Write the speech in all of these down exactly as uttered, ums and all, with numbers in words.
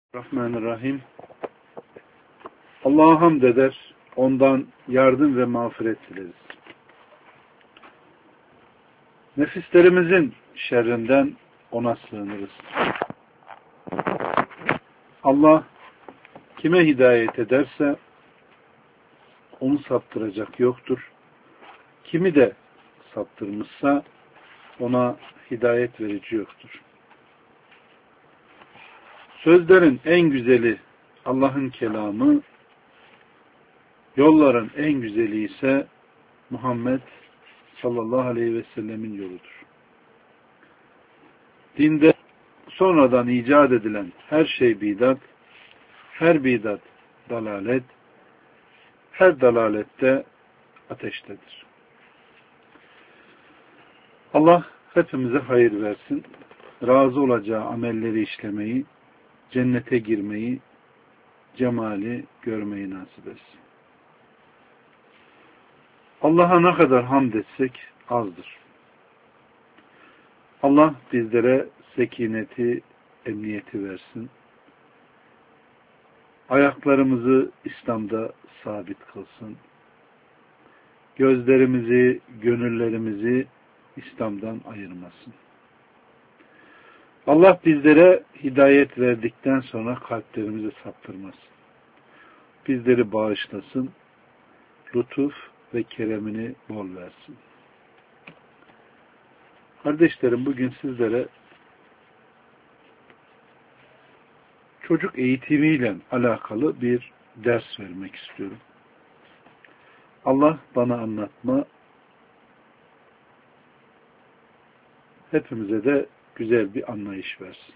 Rahmanirrahim. Allah'a hamd eder, ondan yardım ve mağfiret dileriz. Nefislerimizin şerrinden ona sığınırız. Allah kime hidayet ederse onu saptıracak yoktur. Kimi de saptırmışsa ona hidayet verici yoktur. Sözlerin en güzeli Allah'ın kelamı, yolların en güzeli ise Muhammed sallallahu aleyhi ve sellemin yoludur. Dinde sonradan icat edilen her şey bidat, her bidat dalalet, her dalalette ateştedir. Allah hepimize hayır versin, razı olacağı amelleri işlemeyi, cennete girmeyi, cemali görmeyi nasip etsin. Allah'a ne kadar hamd etsek azdır. Allah bizlere sekineti, emniyeti versin. Ayaklarımızı İslam'da sabit kılsın. Gözlerimizi, gönüllerimizi İslam'dan ayırmasın. Allah bizlere hidayet verdikten sonra kalplerimizi saptırmasın. Bizleri bağışlasın, lütuf ve keremini bol versin. Kardeşlerim, bugün sizlere çocuk eğitimiyle alakalı bir ders vermek istiyorum. Allah bana anlatma, hepimize de güzel bir anlayış versin.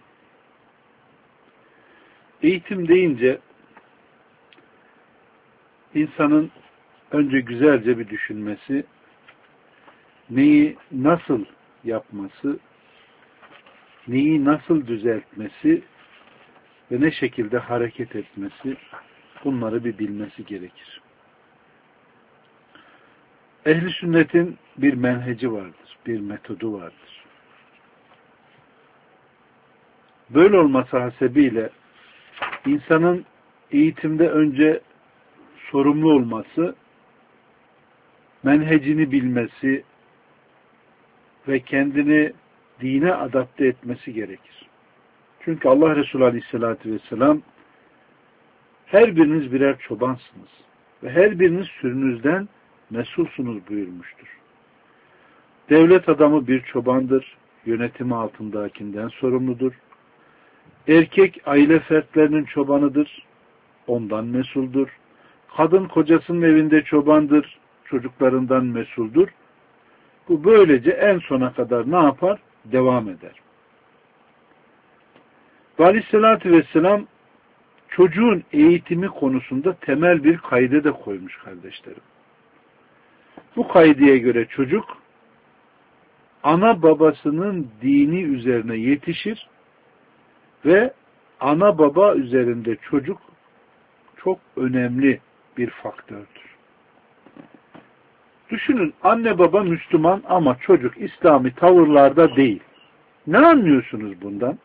Eğitim deyince insanın önce güzelce bir düşünmesi, neyi nasıl yapması, neyi nasıl düzeltmesi ve ne şekilde hareket etmesi, bunları bir bilmesi gerekir. Ehl-i sünnetin bir menheci vardır, bir metodu vardır. Böyle olması hasebiyle insanın eğitimde önce sorumlu olması, menhecini bilmesi ve kendini dine adapte etmesi gerekir. Çünkü Allah Resulü Aleyhisselatü Vesselam her biriniz birer çobansınız ve her biriniz sürünüzden mesulsunuz buyurmuştur. Devlet adamı bir çobandır, yönetimi altındakinden sorumludur. Erkek aile fertlerinin çobanıdır, ondan mesuldur. Kadın kocasının evinde çobandır, çocuklarından mesuldur. Bu böylece en sona kadar ne yapar? Devam eder. Ve Aleyhisselatü Vesselam çocuğun eğitimi konusunda temel bir kaide de koymuş kardeşlerim. Bu kaideye göre çocuk ana babasının dini üzerine yetişir ve ana baba üzerinde çocuk çok önemli bir faktördür. Düşünün, anne baba Müslüman ama çocuk İslami tavırlarda değil. Ne anlıyorsunuz bundan?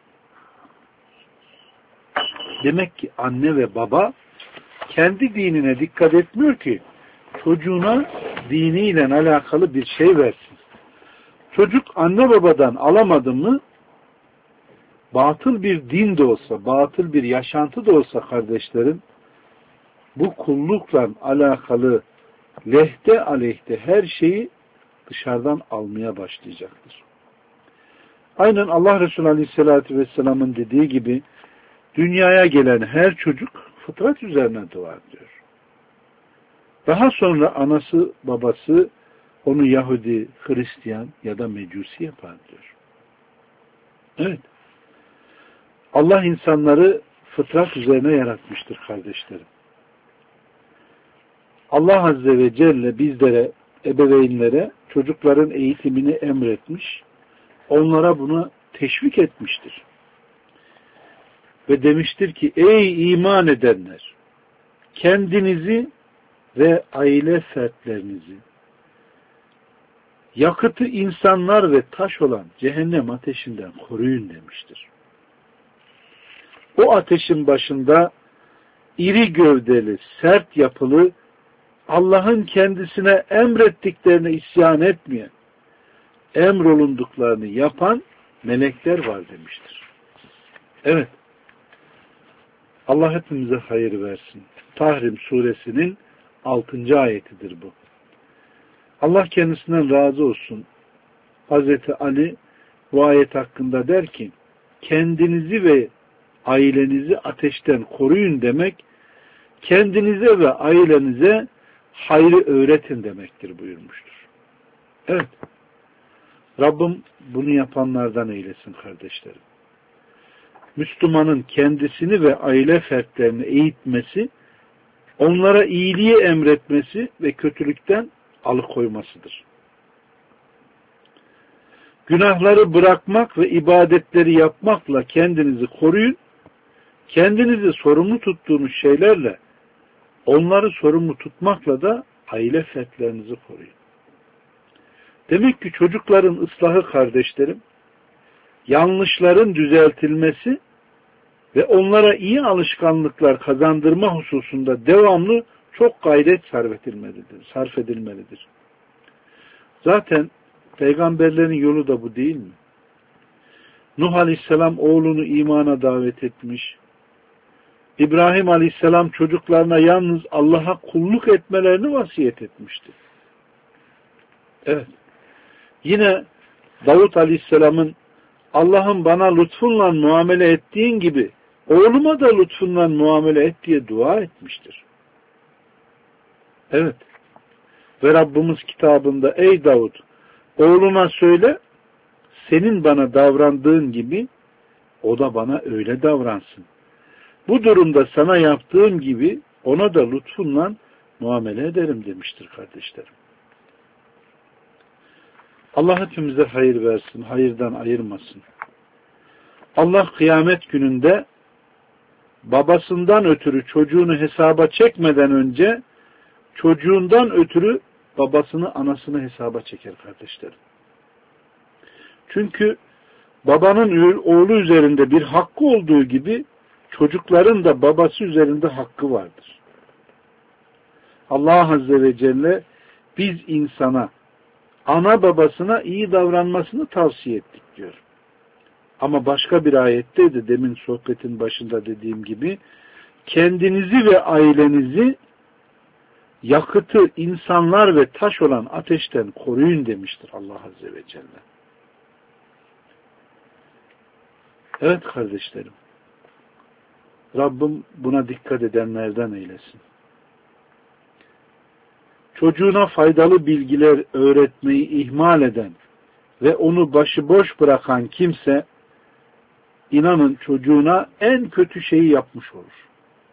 Demek ki anne ve baba kendi dinine dikkat etmiyor ki çocuğuna diniyle alakalı bir şey versin. Çocuk anne babadan alamadı mı, batıl bir din de olsa, batıl bir yaşantı da olsa kardeşlerim, bu kullukla alakalı lehte aleyhte her şeyi dışarıdan almaya başlayacaktır. Aynen Allah Resulü Aleyhisselatü Vesselam'ın dediği gibi dünyaya gelen her çocuk fıtrat üzerine doğar diyor. Daha sonra anası babası onu Yahudi, Hristiyan ya da Mecusi yapar diyor. Evet. Allah insanları fıtrat üzerine yaratmıştır kardeşlerim. Allah Azze ve Celle bizlere, ebeveynlere çocukların eğitimini emretmiş, onlara bunu teşvik etmiştir. Ve demiştir ki, ey iman edenler, kendinizi ve aile fertlerinizi yakıtı insanlar ve taş olan cehennem ateşinden koruyun demiştir. o ateşin başında iri gövdeli, sert yapılı, Allah'ın kendisine emrettiklerine isyan etmeyen, emrolunduklarını yapan melekler var demiştir. Evet. Allah hepimize hayır versin. Tahrim suresinin altıncı ayetidir bu. Allah kendisinden razı olsun. Hazreti Ali bu ayet hakkında der ki, kendinizi ve ailenizi ateşten koruyun demek, kendinize ve ailenize hayrı öğretin demektir buyurmuştur. Evet. Rabbim bunu yapanlardan eylesin kardeşlerim. Müslümanın kendisini ve aile fertlerini eğitmesi, onlara iyiliği emretmesi ve kötülükten alıkoymasıdır. Günahları bırakmak ve ibadetleri yapmakla kendinizi koruyun, kendinizi sorumlu tuttuğunuz şeylerle, onları sorumlu tutmakla da aile fertlerinizi koruyun. Demek ki çocukların ıslahı kardeşlerim, yanlışların düzeltilmesi ve onlara iyi alışkanlıklar kazandırma hususunda devamlı çok gayret sarf edilmelidir. Sarf edilmelidir. Zaten peygamberlerin yolu da bu değil mi? Nuh Aleyhisselam oğlunu imana davet etmiş. İbrahim Aleyhisselam çocuklarına yalnız Allah'a kulluk etmelerini vasiyet etmişti. Evet. Yine Davut Aleyhisselam'ın Allah'ın bana lütfunla muamele ettiğin gibi oğluma da lütfunla muamele et diye dua etmiştir. Evet. Ve Rabbimiz kitabında ey Davud, oğluna söyle, senin bana davrandığın gibi o da bana öyle davransın. Bu durumda sana yaptığım gibi ona da lütfunla muamele ederim demiştir kardeşlerim. Allah hepimize hayır versin, hayırdan ayırmasın. Allah kıyamet gününde babasından ötürü çocuğunu hesaba çekmeden önce çocuğundan ötürü babasını, anasını hesaba çeker kardeşlerim. Çünkü babanın oğlu üzerinde bir hakkı olduğu gibi çocukların da babası üzerinde hakkı vardır. Allah Azze ve Celle biz insana, ana babasına iyi davranmasını tavsiye ettik diyor. Ama başka bir ayette de demin sohbetin başında dediğim gibi kendinizi ve ailenizi yakıtı insanlar ve taş olan ateşten koruyun demiştir Allah Azze ve Celle. Evet kardeşlerim. Rabbim buna dikkat edenlerden eylesin. Çocuğuna faydalı bilgiler öğretmeyi ihmal eden ve onu başıboş bırakan kimse, inanın çocuğuna en kötü şeyi yapmış olur.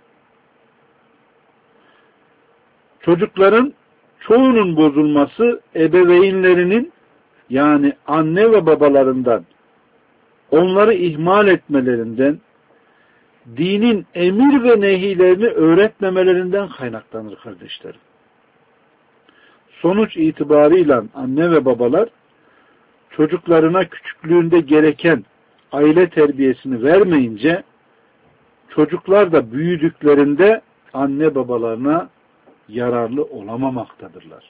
Çocukların çoğunun bozulması ebeveynlerinin, yani anne ve babalarından onları ihmal etmelerinden, dinin emir ve nehilerini öğretmemelerinden kaynaklanır kardeşlerim. Sonuç itibarıyla anne ve babalar çocuklarına küçüklüğünde gereken aile terbiyesini vermeyince çocuklar da büyüdüklerinde anne babalarına yararlı olamamaktadırlar.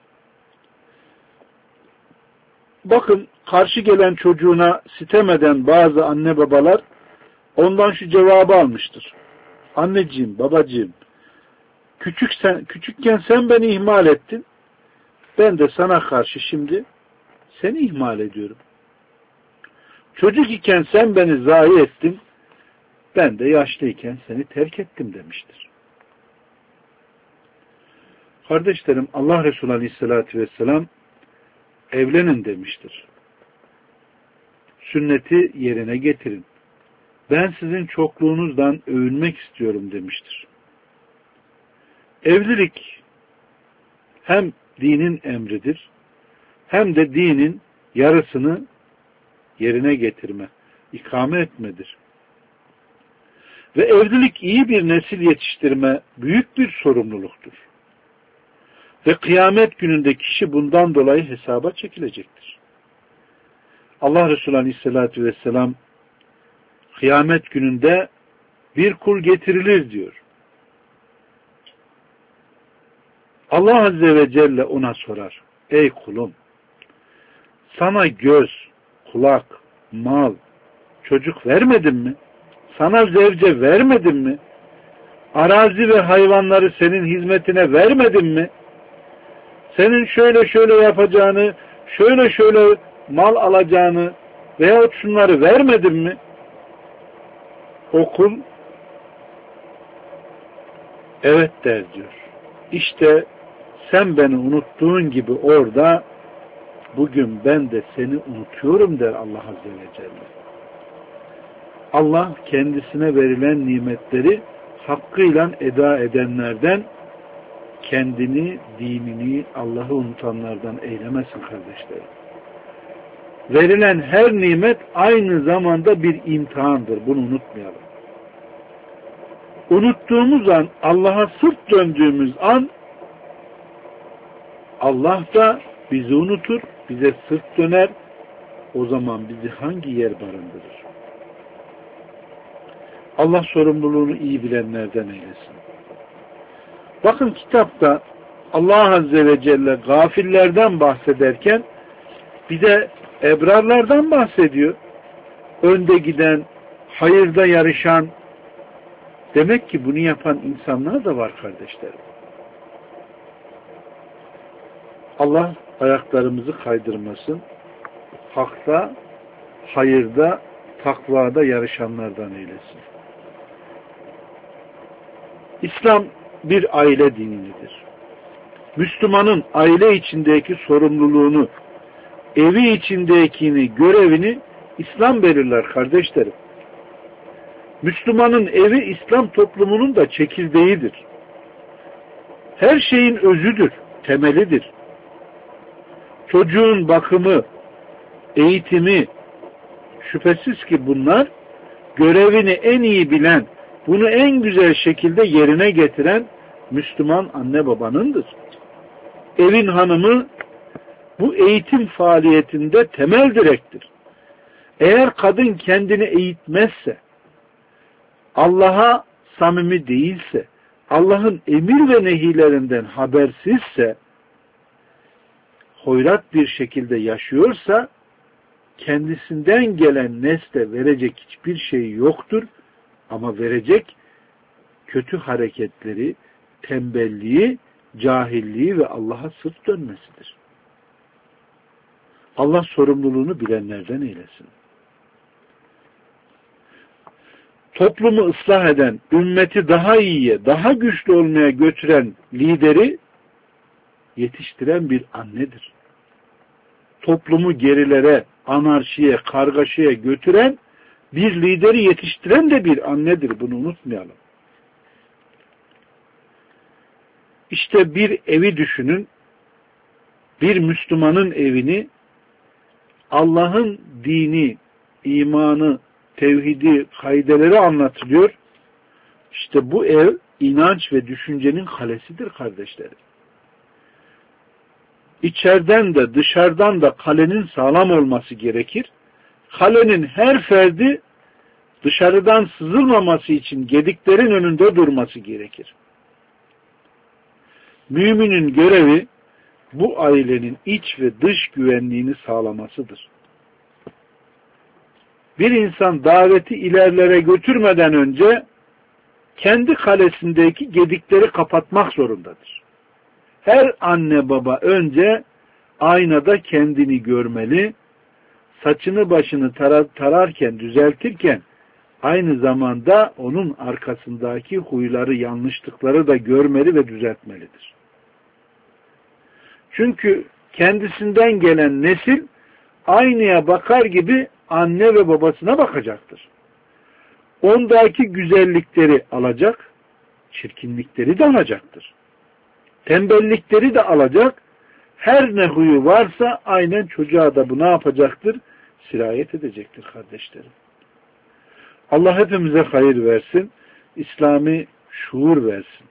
Bakın, karşı gelen çocuğuna sitem eden bazı anne babalar ondan şu cevabı almıştır. Anneciğim, babacığım, küçük sen, küçükken sen beni ihmal ettin. Ben de sana karşı şimdi seni ihmal ediyorum. Çocuk iken sen beni zayi ettin. Ben de yaşlıyken seni terk ettim demiştir. Kardeşlerim, Allah Resulü Aleyhisselatü Vesselam evlenin demiştir. Sünneti yerine getirin. Ben sizin çokluğunuzdan övünmek istiyorum demiştir. Evlilik hem dinin emridir, hem de dinin yarısını yerine getirme, ikame etmedir. Ve evlilik iyi bir nesil yetiştirme büyük bir sorumluluktur. Ve kıyamet gününde kişi bundan dolayı hesaba çekilecektir. Allah Resulü Aleyhisselatü Vesselam kıyamet gününde bir kul getirilir diyor. Allah Azze ve Celle ona sorar. Ey kulum, sana göz, kulak, mal, çocuk vermedim mi? Sana zevce vermedim mi? Arazi ve hayvanları senin hizmetine vermedim mi? Senin şöyle şöyle yapacağını, şöyle şöyle mal alacağını veyahut şunları vermedim mi? O kul evet der diyor. İşte sen beni unuttuğun gibi orada bugün ben de seni unutuyorum der Allah Azze ve Celle. Allah kendisine verilen nimetleri hakkıyla eda edenlerden, kendini, dinini, Allah'ı unutanlardan eylemesin kardeşlerim. Verilen her nimet aynı zamanda bir imtihandır. Bunu unutmayalım. Unuttuğumuz an, Allah'a sırt döndüğümüz an Allah da bizi unutur, bize sırt döner. O zaman bizi hangi yer barındırır? Allah sorumluluğunu iyi bilenlerden eylesin. Bakın kitapta Allah Azze ve Celle gafillerden bahsederken bir de ebrarlardan bahsediyor. Önde giden, hayırda yarışan, demek ki bunu yapan insanlar da var kardeşlerim. Allah ayaklarımızı kaydırmasın. Hakta, hayırda, takvada yarışanlardan eylesin. İslam bir aile dinidir. Müslümanın aile içindeki sorumluluğunu, evi içindekini, görevini İslam belirler kardeşlerim. Müslümanın evi İslam toplumunun da çekirdeğidir. Her şeyin özüdür, temelidir. Çocuğun bakımı, eğitimi, şüphesiz ki bunlar görevini en iyi bilen, bunu en güzel şekilde yerine getiren Müslüman anne babanındır. Evin hanımı bu eğitim faaliyetinde temel direktir. Eğer kadın kendini eğitmezse, Allah'a samimi değilse, Allah'ın emir ve nehilerinden habersizse, hoyrat bir şekilde yaşıyorsa, kendisinden gelen nesle verecek hiçbir şey yoktur. Ama verecek kötü hareketleri, tembelliği, cahilliği ve Allah'a sırt dönmesidir. Allah sorumluluğunu bilenlerden eylesin. Toplumu ıslah eden, ümmeti daha iyiye, daha güçlü olmaya götüren lideri yetiştiren bir annedir. Toplumu gerilere, anarşiye, kargaşaya götüren bir lideri yetiştiren de bir annedir. Bunu unutmayalım. İşte bir evi düşünün. Bir Müslümanın evini Allah'ın dini, imanı, tevhidi, kaideleri anlatılıyor. İşte bu ev inanç ve düşüncenin kalesidir kardeşlerim. İçeriden de dışarıdan da kalenin sağlam olması gerekir. Kalenin her ferdi dışarıdan sızılmaması için gediklerin önünde durması gerekir. Müminin görevi bu ailenin iç ve dış güvenliğini sağlamasıdır. Bir insan daveti ilerlere götürmeden önce kendi kalesindeki gedikleri kapatmak zorundadır. Her anne baba önce aynada kendini görmeli, saçını başını tarar, tararken, düzeltirken aynı zamanda onun arkasındaki huyları, yanlışlıkları da görmeli ve düzeltmelidir. Çünkü kendisinden gelen nesil aynaya bakar gibi anne ve babasına bakacaktır. Ondaki güzellikleri alacak, çirkinlikleri de alacaktır. Tembellikleri de alacak, her ne huyu varsa aynen çocuğa da bu ne yapacaktır? Sirayet edecektir kardeşlerim. Allah hepimize hayır versin, İslami şuur versin.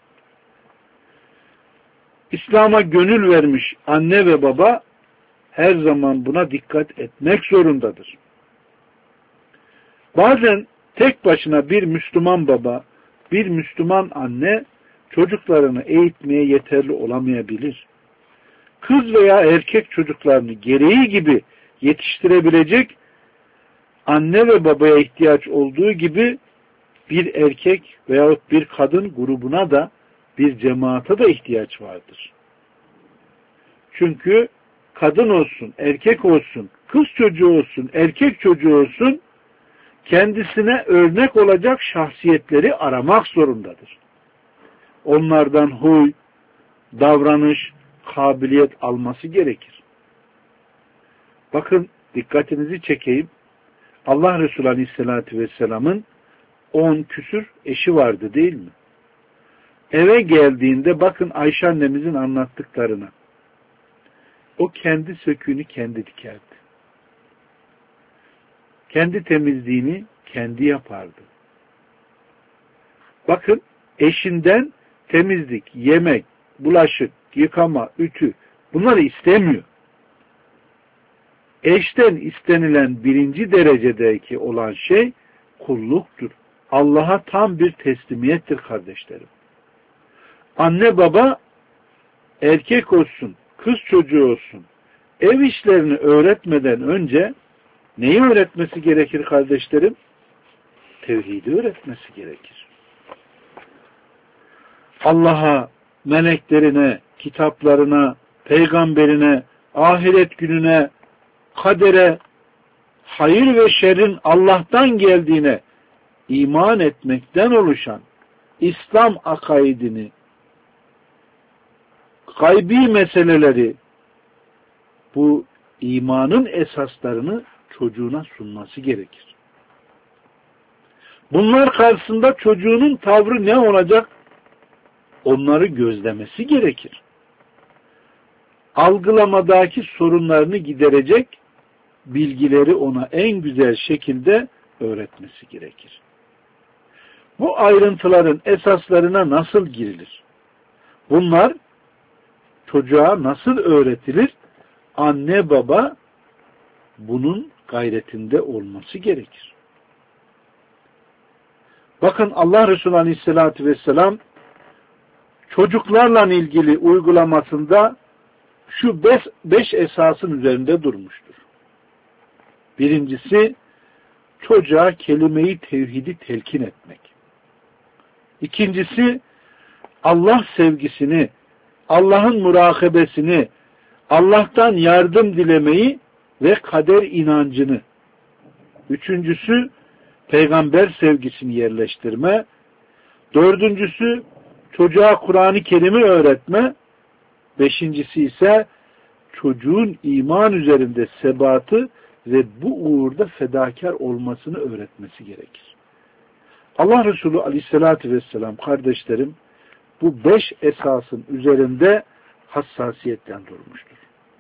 İslam'a gönül vermiş anne ve baba her zaman buna dikkat etmek zorundadır. Bazen Tek başına bir Müslüman baba, bir Müslüman anne çocuklarını eğitmeye yeterli olamayabilir. Kız veya erkek çocuklarını gereği gibi yetiştirebilecek anne ve babaya ihtiyaç olduğu gibi bir erkek veyahut bir kadın grubuna da, bir cemaate da ihtiyaç vardır. Çünkü kadın olsun, erkek olsun, kız çocuğu olsun, erkek çocuğu olsun, kendisine örnek olacak şahsiyetleri aramak zorundadır. Onlardan huy, davranış, kabiliyet alması gerekir. Bakın, dikkatinizi çekeyim. Allah Resulü Aleyhisselatü Vesselam'ın on küsür eşi vardı değil mi? Eve geldiğinde bakın Ayşe annemizin anlattıklarına. O kendi söküğünü kendi dikerdi. Kendi temizliğini kendi yapardı. Bakın eşinden temizlik, yemek, bulaşık, yıkama, ütü bunları istemiyor. Eşten istenilen birinci derecedeki olan şey kulluktur. Allah'a tam bir teslimiyettir kardeşlerim. Anne baba erkek olsun, kız çocuğu olsun, ev işlerini öğretmeden önce neyi öğretmesi gerekir kardeşlerim? Tevhidi öğretmesi gerekir. Allah'a, meleklerine, kitaplarına, peygamberine, ahiret gününe, kadere, hayır ve şerrin Allah'tan geldiğine iman etmekten oluşan İslam akaidini, gaybi meseleleri, bu imanın esaslarını çocuğuna sunması gerekir. Bunlar karşısında çocuğunun tavrı ne olacak? Onları gözlemesi gerekir. Algılamadaki sorunlarını giderecek bilgileri ona en güzel şekilde öğretmesi gerekir. Bu ayrıntıların esaslarına nasıl girilir? Bunlar çocuğa nasıl öğretilir? Anne baba bunun gayretinde olması gerekir. Bakın Allah Resulü Aleyhisselatü Vesselam çocuklarla ilgili uygulamasında şu beş, beş esasın üzerinde durmuştur. Birincisi, çocuğa kelime-i tevhidi telkin etmek. İkincisi, Allah sevgisini, Allah'ın murakabesini, Allah'tan yardım dilemeyi ve kader inancını. Üçüncüsü, peygamber sevgisini yerleştirme. Dördüncüsü, çocuğa Kur'an-ı Kerim'i öğretme. Beşincisi ise çocuğun iman üzerinde sebatı ve bu uğurda fedakar olmasını öğretmesi gerekir. Allah Resulü Aleyhisselatü Vesselam kardeşlerim bu beş esasın üzerinde hassasiyetten durmuştur.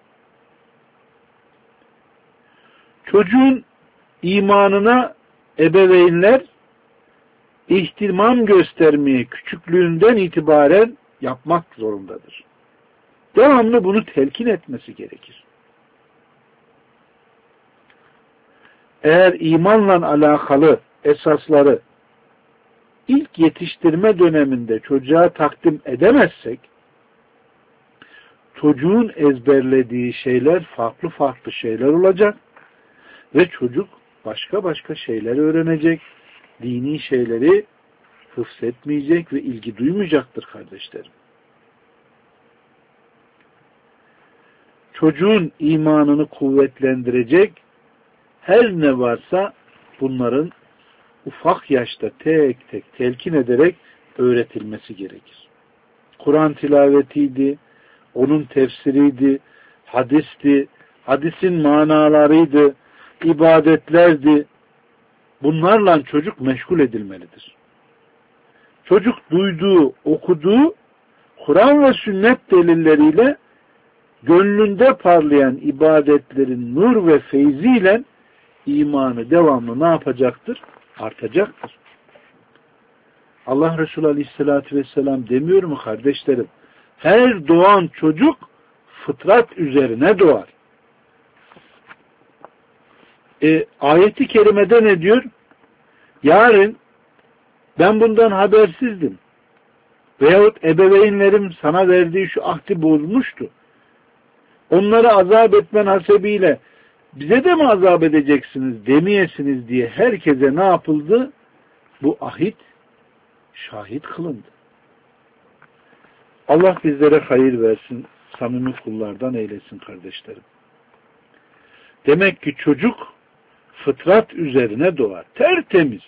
Çocuğun imanına ebeveynler ihtimam göstermeyi küçüklüğünden itibaren yapmak zorundadır. Devamlı bunu telkin etmesi gerekir. Eğer imanla alakalı esasları ilk yetiştirme döneminde çocuğa takdim edemezsek, çocuğun ezberlediği şeyler farklı farklı şeyler olacak ve çocuk başka başka şeyler öğrenecek, dini şeyleri hıfzetmeyecek ve ilgi duymayacaktır kardeşlerim. Çocuğun imanını kuvvetlendirecek her ne varsa bunların ufak yaşta tek tek telkin ederek öğretilmesi gerekir. Kur'an tilavetiydi, onun tefsiriydi, hadisti, hadisin manalarıydı, ibadetlerdi. Bunlarla çocuk meşgul edilmelidir. Çocuk duyduğu, okuduğu Kur'an ve sünnet delilleriyle gönlünde parlayan ibadetlerin nur ve feyziyle imanı devamlı ne yapacaktır? Artacaktır. Allah Resulü Aleyhisselatü Vesselam demiyor mu kardeşlerim? Her doğan çocuk fıtrat üzerine doğar. E, ayeti kerimede ne diyor? yarın ben bundan habersizdim veyahut ebeveynlerim sana verdiği şu ahdi bozmuştu. Onları azap etmen hasebiyle bize de mi azap edeceksiniz demeyesiniz diye herkese ne yapıldı? Bu ahit şahit kılındı. Allah bizlere hayır versin, samimi kullardan eylesin kardeşlerim. Demek ki çocuk fıtrat üzerine doğar. Tertemiz.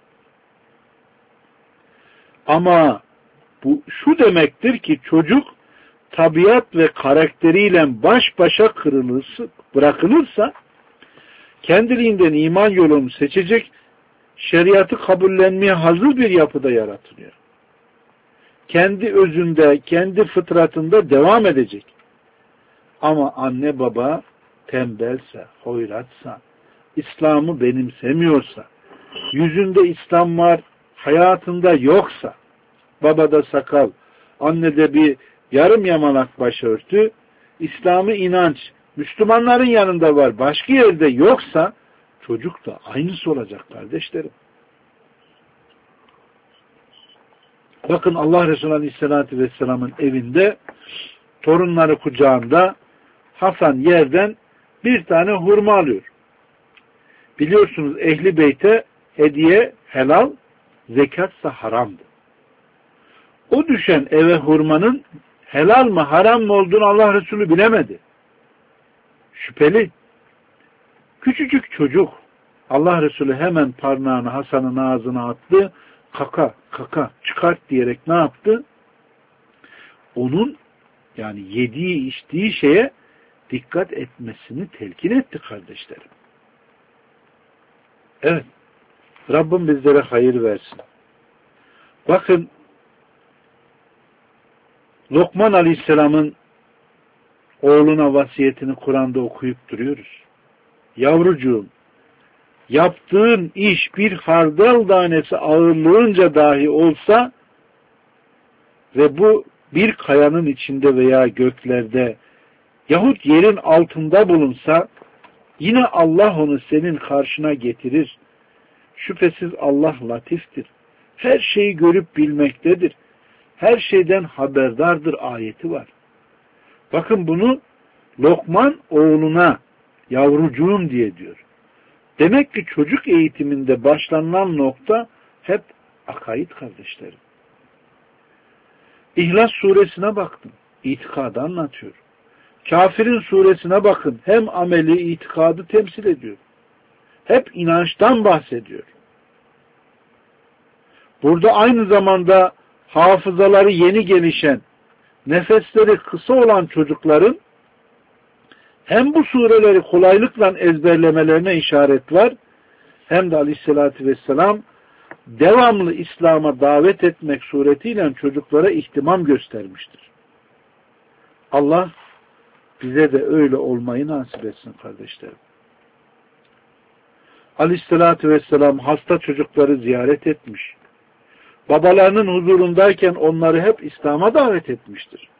Ama bu şu demektir ki çocuk tabiat ve karakteriyle baş başa kırılırsa, bırakılırsa kendiliğinden iman yolunu seçecek, şeriatı kabullenmeye hazır bir yapıda yaratılıyor. Kendi özünde, kendi fıtratında devam edecek. Ama anne baba tembelse, hoyratsa, İslam'ı benimsemiyorsa, yüzünde İslam var, hayatında yoksa, babada sakal, annede bir yarım yamalak başörtü, İslam'ı inanç, Müslümanların yanında var, başka yerde yoksa, çocuk da aynısı olacak kardeşlerim. Bakın Allah Resulü Aleyhisselatü Vesselam'ın evinde, torunları kucağında, Hasan yerden bir tane hurma alıyor. Biliyorsunuz Ehli Beyt'e hediye helal, zekatsa haramdı. O düşen eve hurmanın helal mı haram mı olduğunu Allah Resulü bilemedi. Şüpheli. Küçücük çocuk. Allah Resulü hemen parmağını Hasan'ın ağzına attı. Kaka, kaka, çıkart diyerek ne yaptı? Onun yani yediği, içtiği şeye dikkat etmesini telkin etti kardeşlerim. Evet. Rabbim bizlere hayır versin. Bakın Lokman Aleyhisselam'ın oğluna vasiyetini Kur'an'da okuyup duruyoruz. Yavrucuğum, yaptığın iş bir hardal tanesi ağırlığınca dahi olsa ve bu bir kayanın içinde veya göklerde yahut yerin altında bulunsa yine Allah onu senin karşına getirir. Şüphesiz Allah latiftir. Her şeyi görüp bilmektedir. Her şeyden haberdardır ayeti var. Bakın bunu Lokman oğluna yavrucuğum diye diyor. Demek ki çocuk eğitiminde başlanılan nokta hep akaid kardeşlerim. İhlas suresine baktım. İtikadı anlatıyor. Kafirin suresine bakın. Hem ameli, itikadı temsil ediyor. Hep inançtan bahsediyor. Burada aynı zamanda hafızaları yeni gelişen, nefesleri kısa olan çocukların hem bu sureleri kolaylıkla ezberlemelerine işaret var, hem de Aleyhisselatü Vesselam devamlı İslam'a davet etmek suretiyle çocuklara ihtimam göstermiştir. Allah bize de öyle olmayı nasip etsin kardeşlerim. Aleyhisselatü Vesselam hasta çocukları ziyaret etmiş. Babalarının huzurundayken onları hep İslam'a davet etmiştir.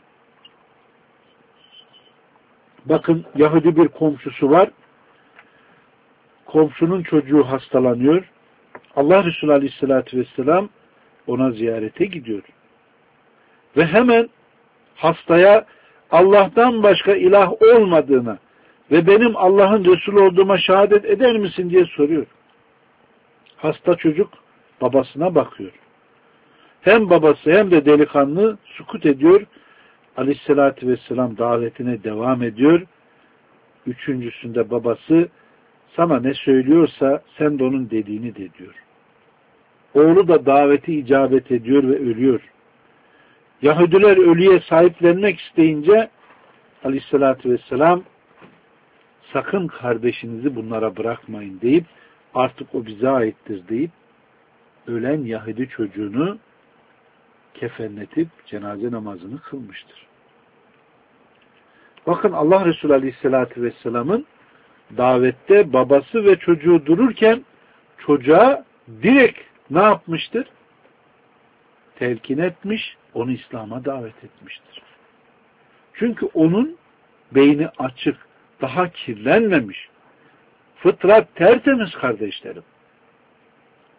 Bakın Yahudi bir komşusu var. Komşunun çocuğu hastalanıyor. Allah Resulü Aleyhisselatü Vesselam ona ziyarete gidiyor. Ve hemen hastaya Allah'tan başka ilah olmadığına ve benim Allah'ın Resulü olduğuma şehadet eder misin diye soruyor. Hasta çocuk babasına bakıyor. Hem babası hem de delikanlı sukut ediyor. Aleyhissalatü vesselam davetine devam ediyor. Üçüncüsünde babası sana ne söylüyorsa sen de onun dediğini de diyor. Oğlu da daveti icabet ediyor ve ölüyor. Yahudiler ölüye sahiplenmek isteyince Aleyhissalatü vesselam sakın kardeşinizi bunlara bırakmayın deyip artık o bize aittir deyip ölen Yahudi çocuğunu kefenletip cenaze namazını kılmıştır. Bakın Allah Resulü Aleyhisselatü Vesselam'ın davette babası ve çocuğu dururken çocuğa direkt ne yapmıştır? Telkin etmiş, onu İslam'a davet etmiştir. Çünkü onun beyni açık, daha kirlenmemiş. Fıtrat tertemiz kardeşlerim.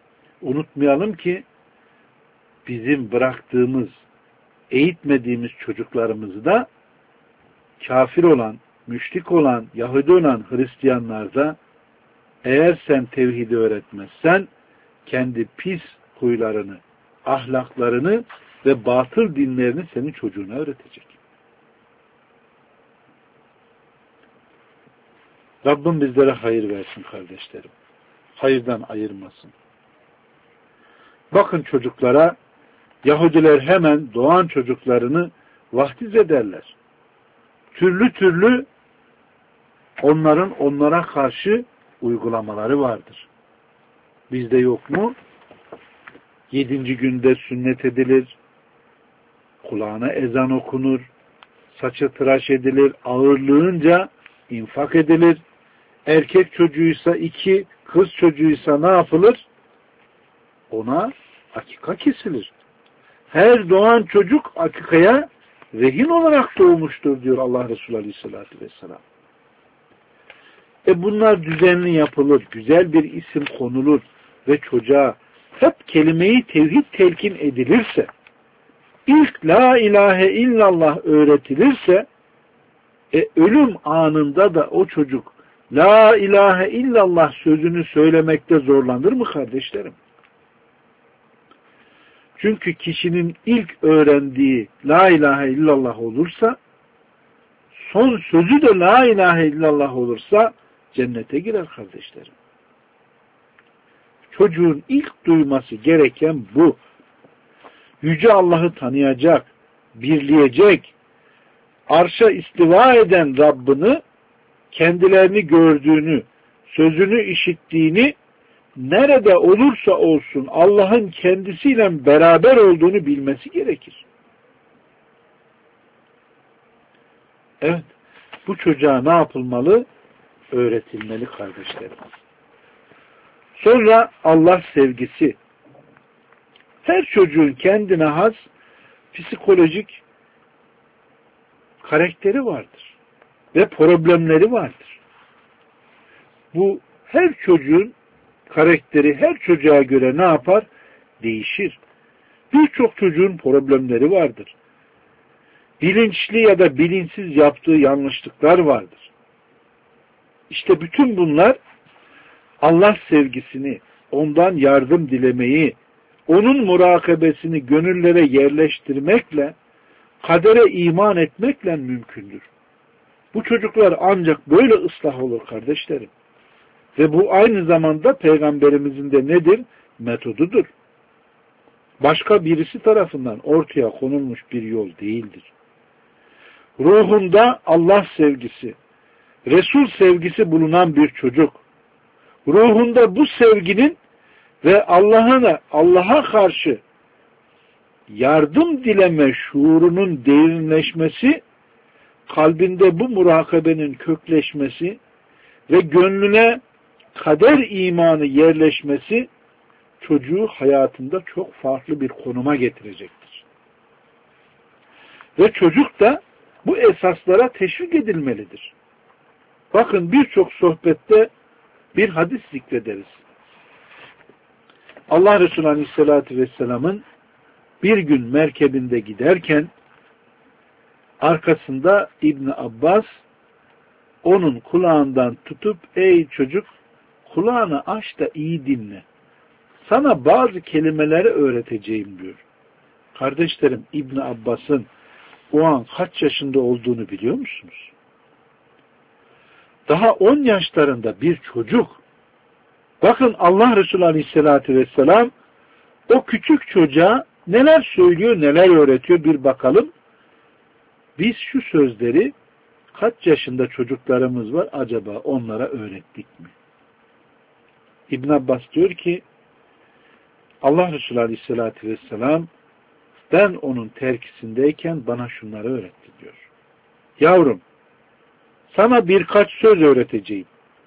Unutmayalım ki bizim bıraktığımız, eğitmediğimiz çocuklarımızı da kafir olan, müşrik olan, Yahudi olan Hristiyanlar da eğer sen tevhidi öğretmezsen kendi pis huylarını, ahlaklarını ve batıl dinlerini senin çocuğuna öğretecek. Rabbim bizlere hayır versin kardeşlerim. Hayırdan ayırmasın. Bakın çocuklara, Yahudiler hemen doğan çocuklarını vahdiz ederler. Türlü türlü onların onlara karşı uygulamaları vardır. Bizde yok mu? Yedinci günde sünnet edilir, kulağına ezan okunur, saçı tıraş edilir, ağırlığınca infak edilir. Erkek çocuğuysa iki, kız çocuğuysa ne yapılır? Ona akika kesilir. Her doğan çocuk akikaya rehin olarak doğmuştur diyor Allah Resulü Aleyhisselatü Vesselam. E bunlar düzenli yapılır, güzel bir isim konulur ve çocuğa hep kelime-i tevhid telkin edilirse, ilk la ilahe illallah öğretilirse, e, ölüm anında da o çocuk la ilahe illallah sözünü söylemekte zorlanır mı kardeşlerim? Çünkü kişinin ilk öğrendiği la ilahe illallah olursa, son sözü de la ilahe illallah olursa cennete girer kardeşlerim. Çocuğun ilk duyması gereken bu. Yüce Allah'ı tanıyacak, birleyecek, arşa istiva eden Rabbini, kendilerini gördüğünü, sözünü işittiğini, nerede olursa olsun Allah'ın kendisiyle beraber olduğunu bilmesi gerekir. Evet, bu çocuğa ne yapılmalı? Öğretilmeli kardeşlerim. Sonra Allah sevgisi. Her çocuğun kendine has psikolojik karakteri vardır ve problemleri vardır. Bu her çocuğun karakteri her çocuğa göre ne yapar? Değişir. Birçok çocuğun problemleri vardır. Bilinçli ya da bilinçsiz yaptığı yanlışlıklar vardır. İşte bütün bunlar Allah sevgisini, ondan yardım dilemeyi, onun murakabesini gönüllere yerleştirmekle, kadere iman etmekle mümkündür. Bu çocuklar ancak böyle ıslah olur kardeşlerim. Ve bu aynı zamanda Peygamberimizin de nedir? Metodudur. Başka birisi tarafından ortaya konulmuş bir yol değildir. Ruhunda Allah sevgisi, Resul sevgisi bulunan bir çocuk, ruhunda bu sevginin ve Allah'ına, Allah'a karşı yardım dileme şuurunun derinleşmesi, kalbinde bu murakabenin kökleşmesi ve gönlüne kader imanı yerleşmesi çocuğu hayatında çok farklı bir konuma getirecektir. Ve çocuk da bu esaslara teşvik edilmelidir. Bakın birçok sohbette bir hadis zikrederiz. Allah Resulü Aleyhisselatü Vesselam'ın bir gün merkebinde giderken arkasında İbni Abbas onun kulağından tutup ey çocuk kulağını aç da iyi dinle. Sana bazı kelimeleri öğreteceğim diyor. Kardeşlerim İbni Abbas'ın o an kaç yaşında olduğunu biliyor musunuz? Daha on yaşlarında bir çocuk. Bakın Allah Resulü Aleyhisselatü Vesselam o küçük çocuğa neler söylüyor, neler öğretiyor bir bakalım. Biz şu sözleri kaç yaşında çocuklarımız var acaba onlara öğrettik mi? İbn Abbas diyor ki Allah Resulü Aleyhisselatü Vesselam ben onun terkisindeyken bana şunları öğretti diyor. Yavrum sana birkaç söz öğreteceğim.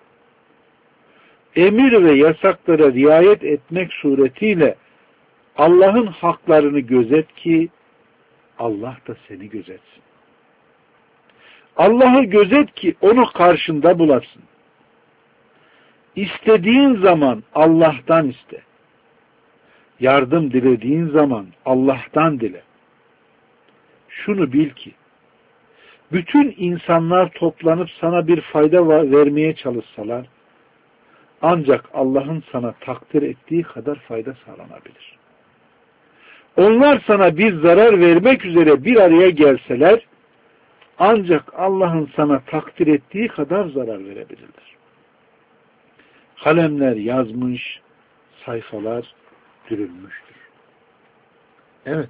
Emir ve yasaklara riayet etmek suretiyle Allah'ın haklarını gözet ki Allah da seni gözetsin. Allah'ı gözet ki onu karşında bulasın. İstediğin zaman Allah'tan iste. yardım dilediğin zaman Allah'tan dile. Şunu bil ki, bütün insanlar toplanıp sana bir fayda vermeye çalışsalar, ancak Allah'ın sana takdir ettiği kadar fayda sağlanabilir. Onlar sana bir zarar vermek üzere bir araya gelseler, ancak Allah'ın sana takdir ettiği kadar zarar verebilirler. Kalemler yazmış, sayfalar dürülmüştür. Evet.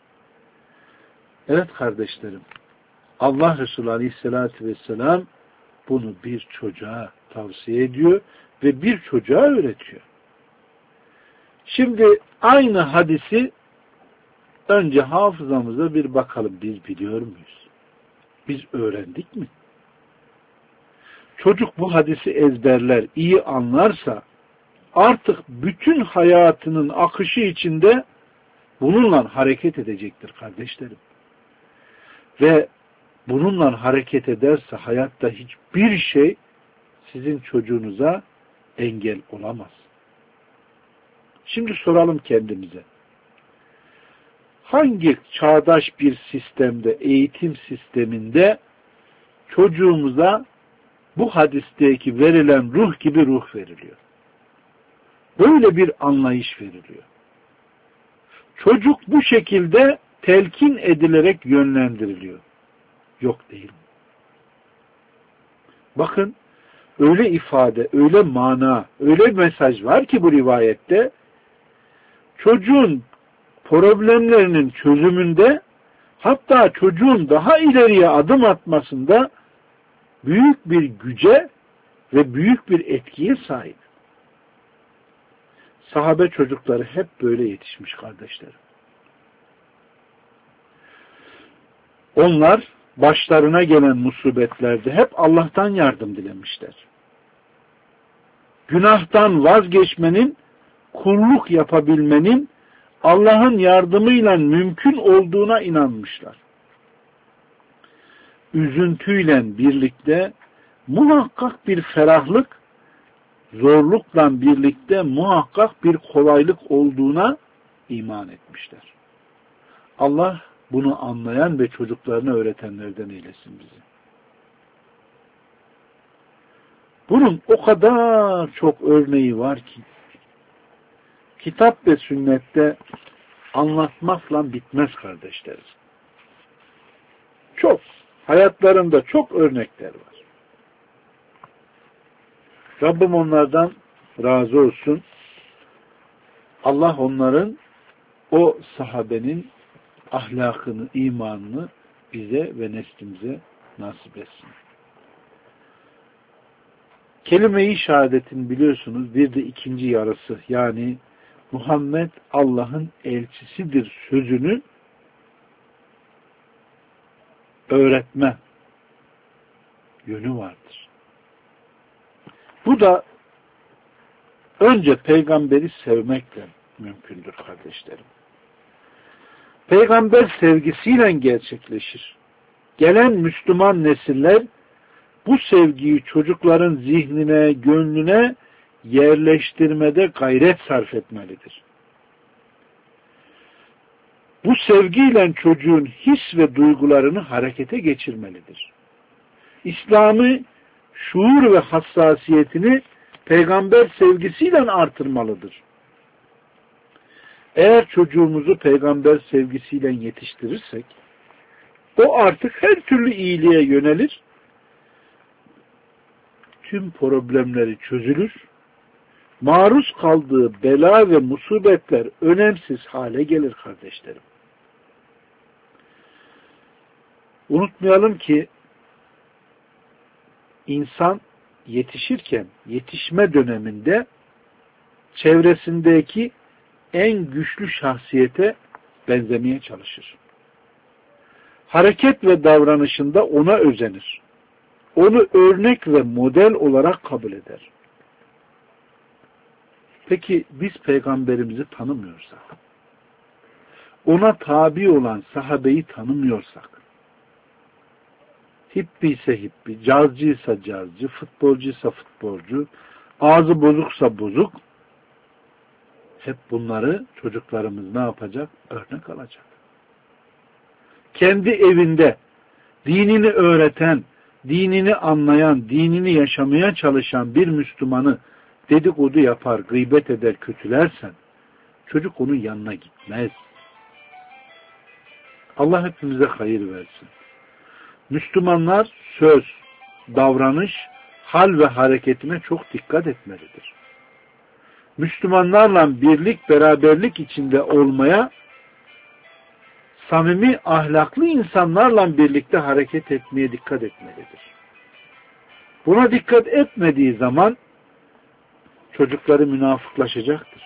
Evet kardeşlerim. Allah Resulü Aleyhisselatü Vesselam bunu bir çocuğa tavsiye ediyor ve bir çocuğa öğretiyor. Şimdi aynı hadisi önce hafızamıza bir bakalım. Biz biliyor muyuz? Biz öğrendik mi? Çocuk bu hadisi ezberler, iyi anlarsa artık bütün hayatının akışı içinde bununla hareket edecektir kardeşlerim. Ve bununla hareket ederse hayatta hiçbir şey sizin çocuğunuza engel olamaz. Şimdi soralım kendimize. Hangi çağdaş bir sistemde, eğitim sisteminde çocuğumuza bu hadisteki verilen ruh gibi ruh veriliyor? Böyle bir anlayış veriliyor. Çocuk bu şekilde telkin edilerek yönlendiriliyor. Yok değil mi? Bakın, öyle ifade, öyle mana, öyle mesaj var ki bu rivayette, çocuğun problemlerinin çözümünde, hatta çocuğun daha ileriye adım atmasında büyük bir güce ve büyük bir etkiye sahip. Sahabe çocukları hep böyle yetişmiş kardeşlerim. Onlar başlarına gelen musibetlerde hep Allah'tan yardım dilemişler. Günahtan vazgeçmenin, kulluk yapabilmenin Allah'ın yardımıyla mümkün olduğuna inanmışlar. Üzüntüyle birlikte muhakkak bir ferahlık, zorlukla birlikte muhakkak bir kolaylık olduğuna iman etmişler. Allah bunu anlayan ve çocuklarına öğretenlerden eylesin bizi. Bunun o kadar çok örneği var ki, kitap ve sünnette anlatmakla bitmez kardeşlerim. Çok, hayatlarında çok örnekler var. Rabbim onlardan razı olsun. Allah onların, o sahabenin ahlakını, imanını bize ve neslimize nasip etsin. Kelime-i şehadetin biliyorsunuz bir de ikinci yarısı, yani Muhammed Allah'ın elçisidir sözünü öğretme yönü vardır. Bu da önce peygamberi sevmekle mümkündür kardeşlerim. Peygamber sevgisiyle gerçekleşir. Gelen Müslüman nesiller bu sevgiyi çocukların zihnine, gönlüne yerleştirmede gayret sarf etmelidir. Bu sevgiyle çocuğun his ve duygularını harekete geçirmelidir. İslam'ı, şuur ve hassasiyetini peygamber sevgisiyle artırmalıdır. Eğer çocuğumuzu peygamber sevgisiyle yetiştirirsek, o artık her türlü iyiliğe yönelir, tüm problemleri çözülür, maruz kaldığı bela ve musibetler önemsiz hale gelir kardeşlerim. Unutmayalım ki, insan yetişirken, yetişme döneminde çevresindeki en güçlü şahsiyete benzemeye çalışır. Hareket ve davranışında ona özenir. Onu örnek ve model olarak kabul eder. Peki biz peygamberimizi tanımıyorsak, ona tabi olan sahabeyi tanımıyorsak, hippi ise hippi, cazcıysa cazcı, futbolcuysa futbolcu, ağzı bozuksa bozuk, hep bunları çocuklarımız ne yapacak? Örnek alacak. Kendi evinde dinini öğreten, dinini anlayan, dinini yaşamaya çalışan bir Müslümanı dedikodu yapar, gıybet eder, kötülersen çocuk onun yanına gitmez. Allah hepimize hayır versin. Müslümanlar söz, davranış, hal ve hareketine çok dikkat etmelidir. Müslümanlarla birlik, beraberlik içinde olmaya, samimi, ahlaklı insanlarla birlikte hareket etmeye dikkat etmelidir. Buna dikkat etmediği zaman çocukları münafıklaşacaktır.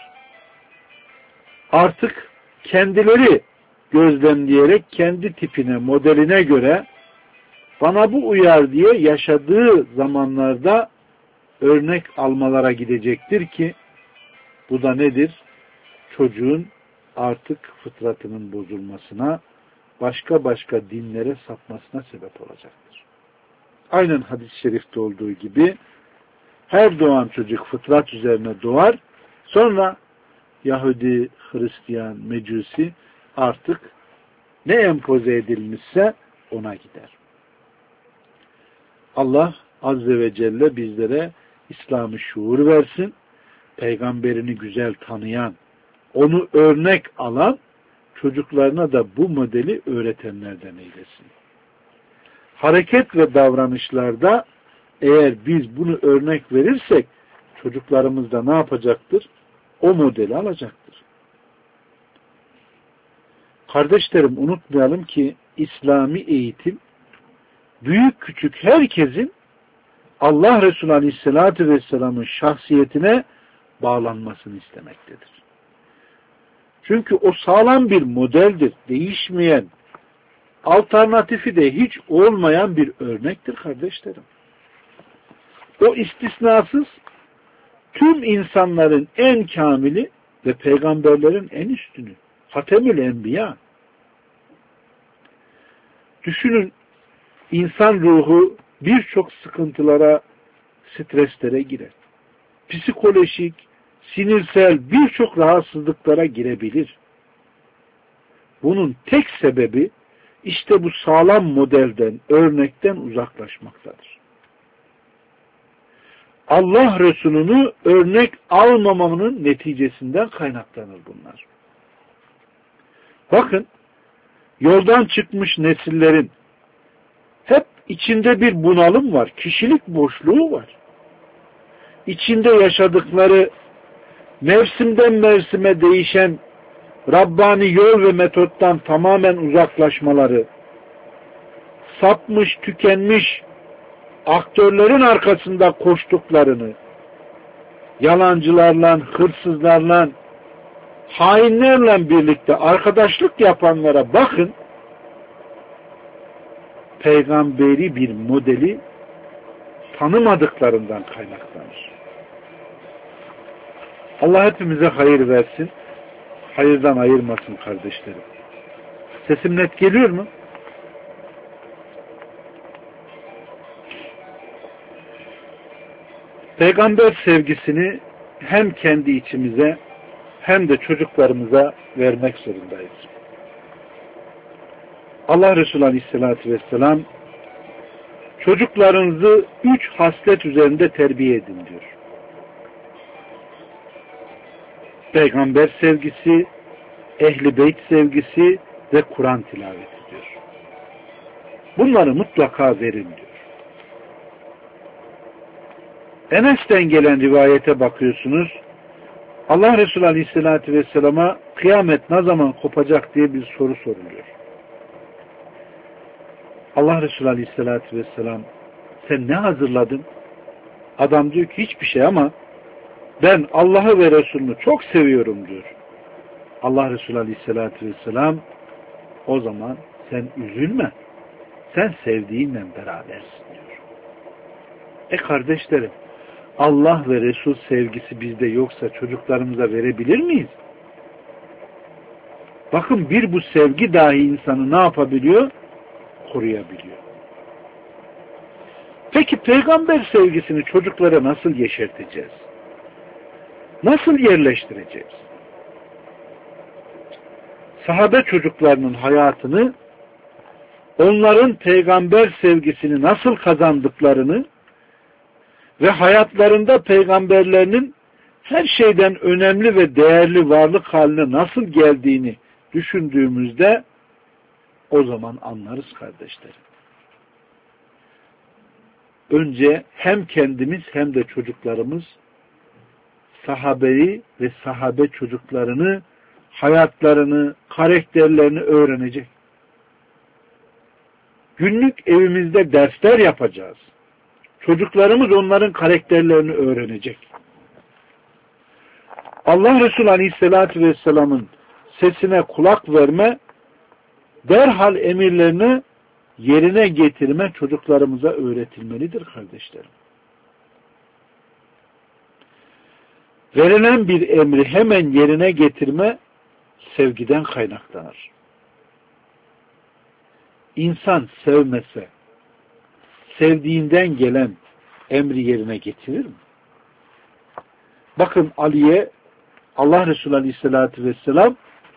Artık kendileri gözlemleyerek kendi tipine, modeline göre bana bu uyar diye yaşadığı zamanlarda örnek almalara gidecektir ki bu da nedir? Çocuğun artık fıtratının bozulmasına, başka başka dinlere sapmasına sebep olacaktır. Aynen hadis-i şerifte olduğu gibi her doğan çocuk fıtrat üzerine doğar, sonra Yahudi, Hristiyan, Mecusi artık ne empoze edilmişse ona gider. Allah Azze ve Celle bizlere İslam'ı şuur versin, peygamberini güzel tanıyan, onu örnek alan, çocuklarına da bu modeli öğretenlerden eylesin. Hareket ve davranışlarda eğer biz bunu örnek verirsek, çocuklarımız da ne yapacaktır? O modeli alacaktır. Kardeşlerim, unutmayalım ki İslami eğitim büyük küçük herkesin Allah Resulü Aleyhisselatü Vesselam'ın şahsiyetine bağlanmasını istemektedir. Çünkü o sağlam bir modeldir, değişmeyen, alternatifi de hiç olmayan bir örnektir kardeşlerim. O istisnasız tüm insanların en kamili ve peygamberlerin en üstünü. Hatemül Enbiya. Düşünün, insan ruhu birçok sıkıntılara, streslere girer. Psikolojik, sinirsel birçok rahatsızlıklara girebilir. Bunun tek sebebi işte bu sağlam modelden, örnekten uzaklaşmaktadır. Allah Resulü'nü örnek almamanın neticesinden kaynaklanır bunlar. Bakın, yoldan çıkmış nesillerin hep içinde bir bunalım var, kişilik boşluğu var. İçinde yaşadıkları mevsimden mevsime değişen Rabbani yol ve metottan tamamen uzaklaşmaları, sapmış, tükenmiş aktörlerin arkasında koştuklarını, yalancılarla, hırsızlarla, hainlerle birlikte arkadaşlık yapanlara bakın, peygamberi bir modeli tanımadıklarından kaynaklanır. Allah hepimize hayır versin, hayırdan ayırmasın kardeşlerim. Sesim net geliyor mu? Peygamber sevgisini hem kendi içimize hem de çocuklarımıza vermek zorundayız. Allah Resulü Aleyhisselatü Vesselam çocuklarınızı üç haslet üzerinde terbiye edin diyor. Peygamber sevgisi, Ehl-i Beyt sevgisi ve Kur'an tilaveti diyor. Bunları mutlaka verin diyor. Enes'ten gelen rivayete bakıyorsunuz. Allah Resulü Aleyhisselatü Vesselam'a kıyamet ne zaman kopacak diye bir soru soruluyor. Allah Resulü Aleyhisselatü Vesselam sen ne hazırladın? Adam diyor ki hiçbir şey ama ben Allah'ı ve Resulünü çok seviyorum diyor. Allah Resulü Aleyhisselatü Vesselam o zaman sen üzülme. Sen sevdiğinle berabersin diyor. E kardeşlerim, Allah ve Resul sevgisi bizde yoksa çocuklarımıza verebilir miyiz? Bakın bir bu sevgi dahi insanı ne yapabiliyor? Koruyabiliyor. Peki peygamber sevgisini çocuklara nasıl yeşerteceğiz? Nasıl yerleştireceğiz? sahabe çocuklarının hayatını, onların peygamber sevgisini nasıl kazandıklarını ve hayatlarında peygamberlerinin her şeyden önemli ve değerli varlık haline nasıl geldiğini düşündüğümüzde o zaman anlarız kardeşlerim. Önce hem kendimiz hem de çocuklarımız sahabeyi ve sahabe çocuklarını, hayatlarını, karakterlerini öğrenecek. Günlük evimizde dersler yapacağız. Çocuklarımız onların karakterlerini öğrenecek. Allah Resulü Aleyhisselatü Vesselam'ın sesine kulak verme, derhal emirlerini yerine getirme çocuklarımıza öğretilmelidir kardeşlerim. Verilen bir emri hemen yerine getirme sevgiden kaynaklanır. İnsan sevmese, sevdiğinden gelen emri yerine getirir mi? Bakın Ali'ye Allah Resulü Aleyhisselatü Vesselam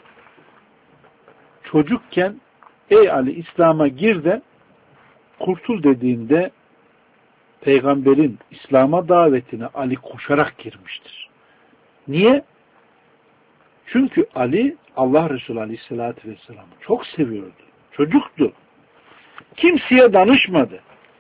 çocukken ey Ali İslam'a gir de kurtul dediğinde peygamberin İslam'a davetine Ali koşarak girmiştir. Niye? Çünkü Ali Allah Resulü Aleyhisselatü Vesselam'ı çok seviyordu. Çocuktu. Kimseye danışmadı.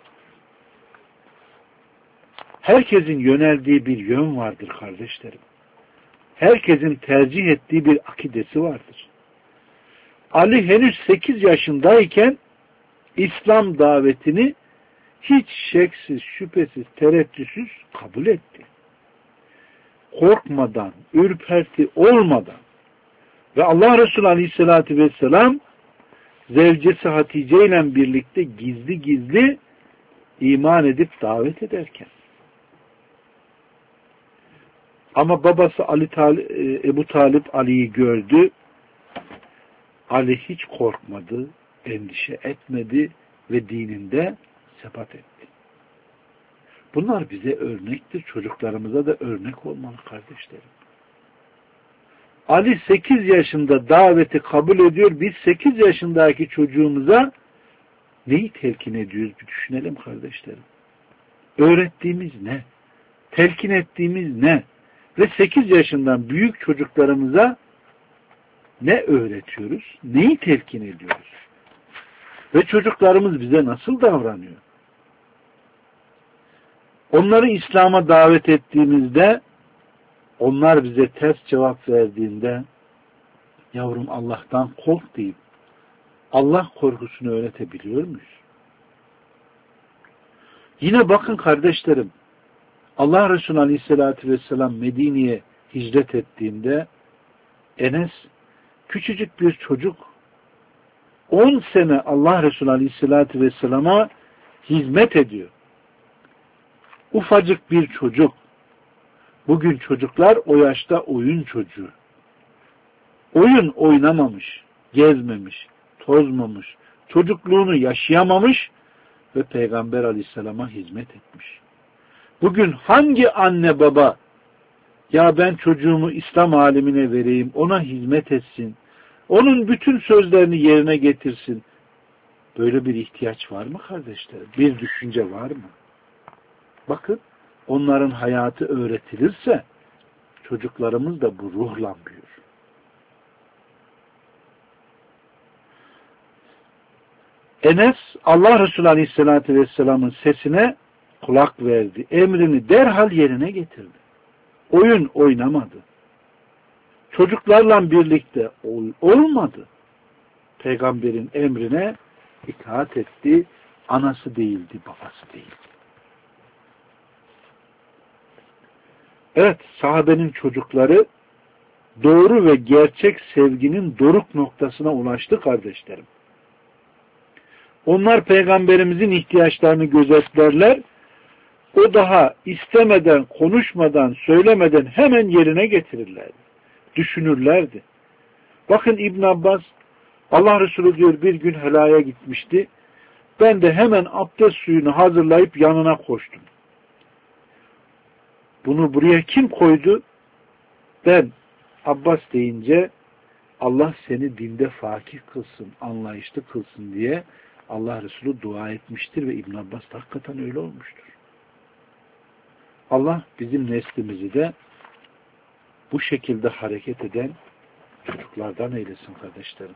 Herkesin yöneldiği bir yön vardır kardeşlerim. Herkesin tercih ettiği bir akidesi vardır. Ali henüz sekiz yaşındayken İslam davetini hiç şeksiz, şüphesiz, tereddütsüz kabul etti. Korkmadan, ürperti olmadan ve Allah Resulü Aleyhisselatü Vesselam zevcesi Hatice ile birlikte gizli gizli iman edip davet ederken. Ama babası Ali Talip, Ebu Talip Ali'yi gördü. Ali hiç korkmadı, endişe etmedi ve dininde sebat etti. Bunlar bize örnektir. Çocuklarımıza da örnek olmalı kardeşlerim. Ali sekiz yaşında daveti kabul ediyor. Biz sekiz yaşındaki çocuğumuza neyi telkin ediyoruz? Bir düşünelim kardeşlerim. Öğrettiğimiz ne? Telkin ettiğimiz ne? Ve sekiz yaşından büyük çocuklarımıza ne öğretiyoruz? Neyi telkin ediyoruz? Ve çocuklarımız bize nasıl davranıyor? Onları İslam'a davet ettiğimizde, onlar bize ters cevap verdiğinde, yavrum Allah'tan kork deyip Allah korkusunu öğretebiliyor muyuz? Yine bakın kardeşlerim, Allah Resulü Aleyhisselatü Vesselam Medine'ye hicret ettiğinde Enes küçücük bir çocuk on sene Allah Resulü Aleyhisselatü Vesselam'a hizmet ediyor. Ufacık bir çocuk. Bugün çocuklar o yaşta oyun çocuğu. Oyun oynamamış, gezmemiş, tozmamış, çocukluğunu yaşayamamış ve Peygamber Aleyhisselam'a hizmet etmiş. Bugün hangi anne baba ya ben çocuğumu İslam alemine vereyim, ona hizmet etsin, onun bütün sözlerini yerine getirsin. Böyle bir ihtiyaç var mı kardeşlerim? Bir düşünce var mı? Bakın, onların hayatı öğretilirse çocuklarımız da bu ruhla büyür. Enes, Allah Resulü Aleyhisselatü Vesselam'ın sesine kulak verdi. Emrini derhal yerine getirdi. Oyun oynamadı. Çocuklarla birlikte ol, olmadı. Peygamberin emrine itaat etti. Anası değildi, babası değildi. Evet, sahabenin çocukları doğru ve gerçek sevginin doruk noktasına ulaştı kardeşlerim. Onlar Peygamberimizin ihtiyaçlarını gözetlerler. O daha istemeden, konuşmadan, söylemeden hemen yerine getirirlerdi. Düşünürlerdi. Bakın İbn Abbas, Allah Resulü diyor bir gün helaya gitmişti. Ben de hemen abdest suyunu hazırlayıp yanına koştum. Bunu buraya kim koydu? Ben. Abbas deyince Allah seni dinde fakih kılsın, anlayışlı kılsın diye Allah Resulü dua etmiştir ve İbn Abbas da hakikaten öyle olmuştur. Allah bizim neslimizi de bu şekilde hareket eden çocuklardan eylesin kardeşlerim.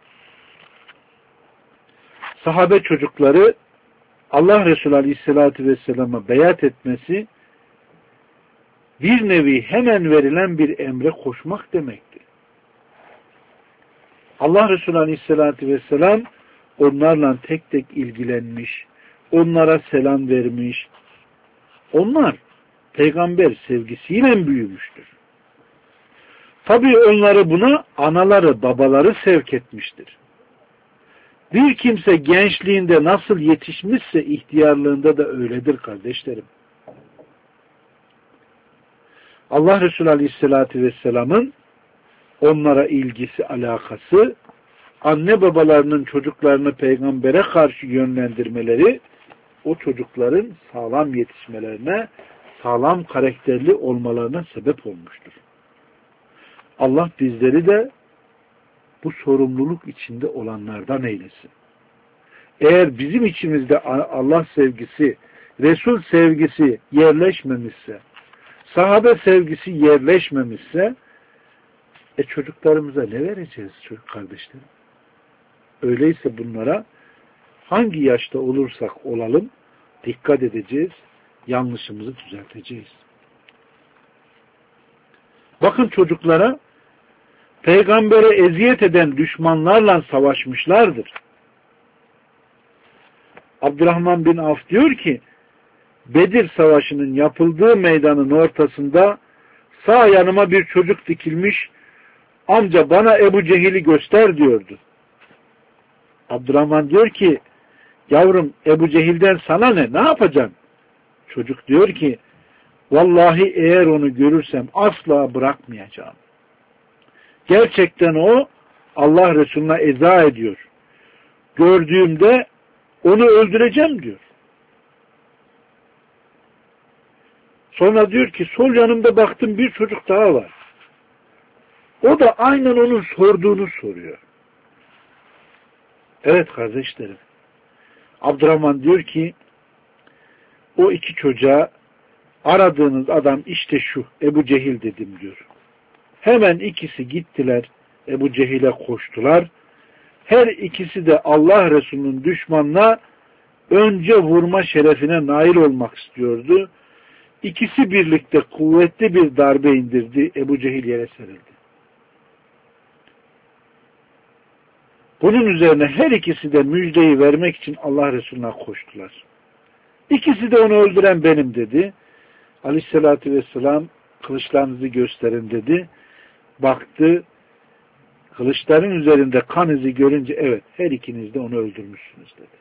Sahabe çocukları Allah Resulü Aleyhisselatü Vesselam'a beyat etmesi bir nevi hemen verilen bir emre koşmak demekti. Allah Resulü Aleyhisselatü Vesselam onlarla tek tek ilgilenmiş, onlara selam vermiş. Onlar peygamber sevgisiyle büyümüştür. Tabii onları buna anaları, babaları sevk etmiştir. Bir kimse gençliğinde nasıl yetişmişse ihtiyarlığında da öyledir kardeşlerim. Allah Resulü Aleyhisselatü Vesselam'ın onlara ilgisi, alakası, anne babalarının çocuklarını peygambere karşı yönlendirmeleri, o çocukların sağlam yetişmelerine, sağlam karakterli olmalarına sebep olmuştur. Allah bizleri de bu sorumluluk içinde olanlardan eylesin. Eğer bizim içimizde Allah sevgisi, Resul sevgisi yerleşmemişse, sahabe sevgisi yerleşmemişse, e çocuklarımıza ne vereceğiz çocuk kardeşlerim? Öyleyse bunlara hangi yaşta olursak olalım dikkat edeceğiz, yanlışımızı düzelteceğiz. Bakın çocuklara peygambere eziyet eden düşmanlarla savaşmışlardır. Abdurrahman bin Avf diyor ki, Bedir Savaşı'nın yapıldığı meydanın ortasında sağ yanıma bir çocuk dikilmiş, amca bana Ebu Cehil'i göster diyordu. Abdurrahman diyor ki, yavrum Ebu Cehil'den sana ne, ne yapacaksın? Çocuk diyor ki, vallahi eğer onu görürsem asla bırakmayacağım. Gerçekten o Allah Resulüne eza ediyor. Gördüğümde onu öldüreceğim diyor. Sonra diyor ki sol yanımda baktım bir çocuk daha var. O da aynen onun sorduğunu soruyor. Evet kardeşlerim. Abdurrahman diyor ki o iki çocuğa aradığınız adam işte şu Ebu Cehil dedim diyor. Hemen ikisi gittiler Ebu Cehil'e koştular. Her ikisi de Allah Resulü'nün düşmanına önce vurma şerefine nail olmak istiyordu. İkisi birlikte kuvvetli bir darbe indirdi. Ebu Cehil yere serildi. Bunun üzerine her ikisi de müjdeyi vermek için Allah Resulü'ne koştular. İkisi de onu öldüren benim dedi. Aleyhissalatü vesselam kılıçlarınızı gösterin dedi. Baktı, kılıçların üzerinde kan izi görünce evet her ikiniz de onu öldürmüşsünüz dedi.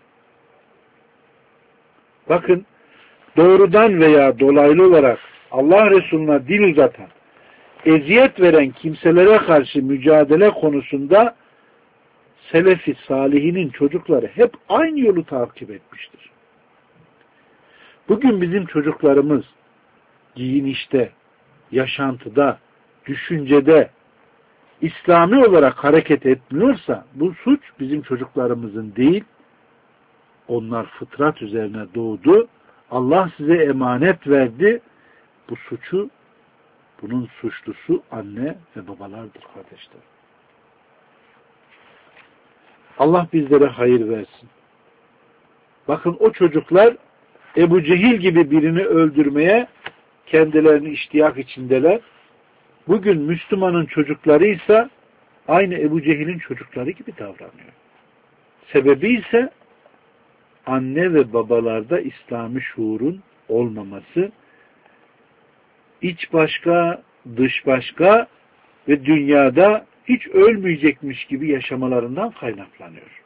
Bakın doğrudan veya dolaylı olarak Allah Resulü'ne dil uzatan, eziyet veren kimselere karşı mücadele konusunda Selefi Salihinin çocukları hep aynı yolu takip etmiştir. Bugün bizim çocuklarımız giyinişte, yaşantıda, düşüncede İslami olarak hareket etmiyorsa bu suç bizim çocuklarımızın değil, onlar fıtrat üzerine doğdu. Allah size emanet verdi. Bu suçu, bunun suçlusu anne ve babalardır kardeşler. Allah bizlere hayır versin. Bakın o çocuklar Ebu Cehil gibi birini öldürmeye kendilerini iştiyak içindeler. Bugün Müslümanın çocukları ise aynı Ebu Cehil'in çocukları gibi davranıyor. Sebebi ise anne ve babalarda İslami şuurun olmaması, iç başka, dış başka ve dünyada hiç ölmeyecekmiş gibi yaşamalarından kaynaklanıyor.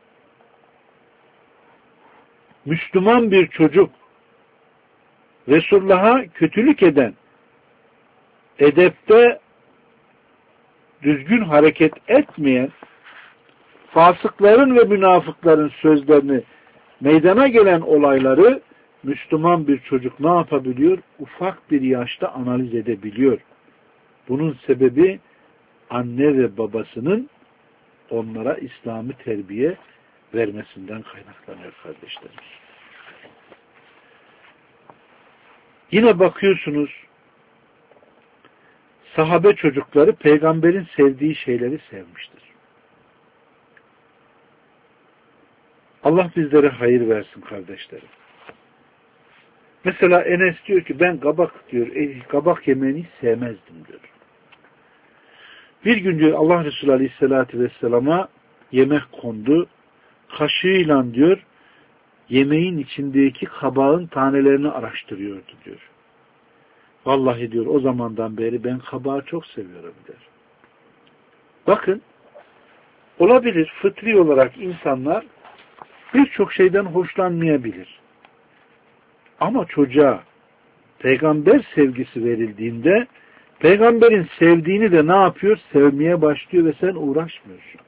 Müslüman bir çocuk Resulullah'a kötülük eden, edepte düzgün hareket etmeyen, fasıkların ve münafıkların sözlerini, meydana gelen olayları Müslüman bir çocuk ne yapabiliyor? Ufak bir yaşta analiz edebiliyor. Bunun sebebi anne ve babasının onlara İslam'ı terbiye vermesinden kaynaklanıyor kardeşlerim. Yine bakıyorsunuz, sahabe çocukları peygamberin sevdiği şeyleri sevmiştir. Allah bizlere hayır versin kardeşlerim. Mesela Enes diyor ki ben kabak diyor, e, kabak yemeğini sevmezdim diyor. Bir gün diyor Allah Resulü Aleyhisselatü Vesselam'a yemek kondu. Kaşığıyla diyor yemeğin içindeki kabağın tanelerini araştırıyordu diyor. Vallahi diyor o zamandan beri ben kabağı çok seviyorum diyor. Bakın, olabilir fıtri olarak insanlar birçok şeyden hoşlanmayabilir. Ama çocuğa peygamber sevgisi verildiğinde peygamberin sevdiğini de ne yapıyor? Sevmeye başlıyor ve sen uğraşmıyorsun.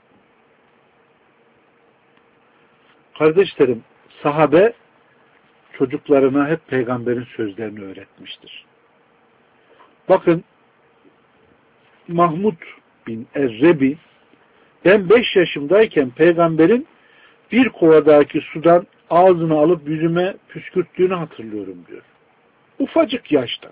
Kardeşlerim, sahabe çocuklarına hep peygamberin sözlerini öğretmiştir. Bakın, Mahmud bin Errebi, ben beş yaşımdayken peygamberin bir kovadaki sudan ağzını alıp yüzüme püskürttüğünü hatırlıyorum diyor. Ufacık yaşta.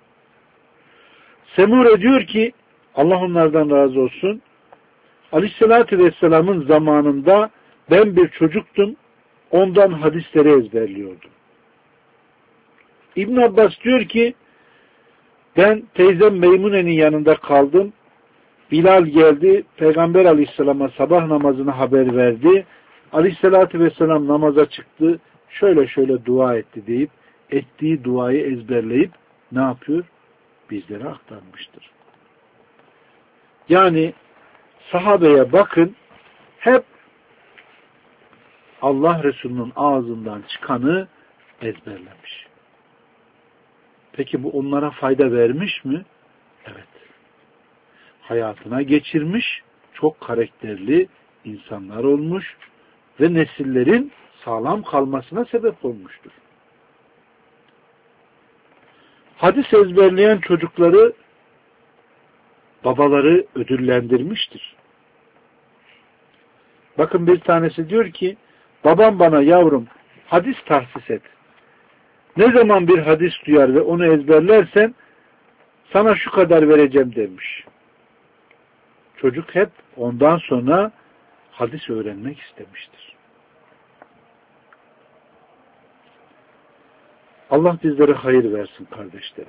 Semure diyor ki, Allah onlardan razı olsun, Aleyhisselatü Vesselam'ın zamanında ben bir çocuktum, ondan hadisleri ezberliyordum. İbn Abbas diyor ki, ben teyzem Meymune'nin yanında kaldım. Bilal geldi, Peygamber Aleyhisselam'a sabah namazını haber verdi. Aleyhisselatü Vesselam namaza çıktı, şöyle şöyle dua etti deyip, ettiği duayı ezberleyip ne yapıyor? Bizlere aktarmıştır. Yani sahabeye bakın, hep Allah Resulü'nün ağzından çıkanı ezberlemiş. Peki bu onlara fayda vermiş mi? Evet. Hayatına geçirmiş, çok karakterli insanlar olmuş ve nesillerin sağlam kalmasına sebep olmuştur. Hadis ezberleyen çocukları babaları ödüllendirmiştir. Bakın bir tanesi diyor ki, babam bana yavrum hadis tahsis et. Ne zaman bir hadis duyar ve onu ezberlersen sana şu kadar vereceğim demiş. Çocuk hep ondan sonra hadis öğrenmek istemiştir. Allah bizlere hayır versin kardeşlerim.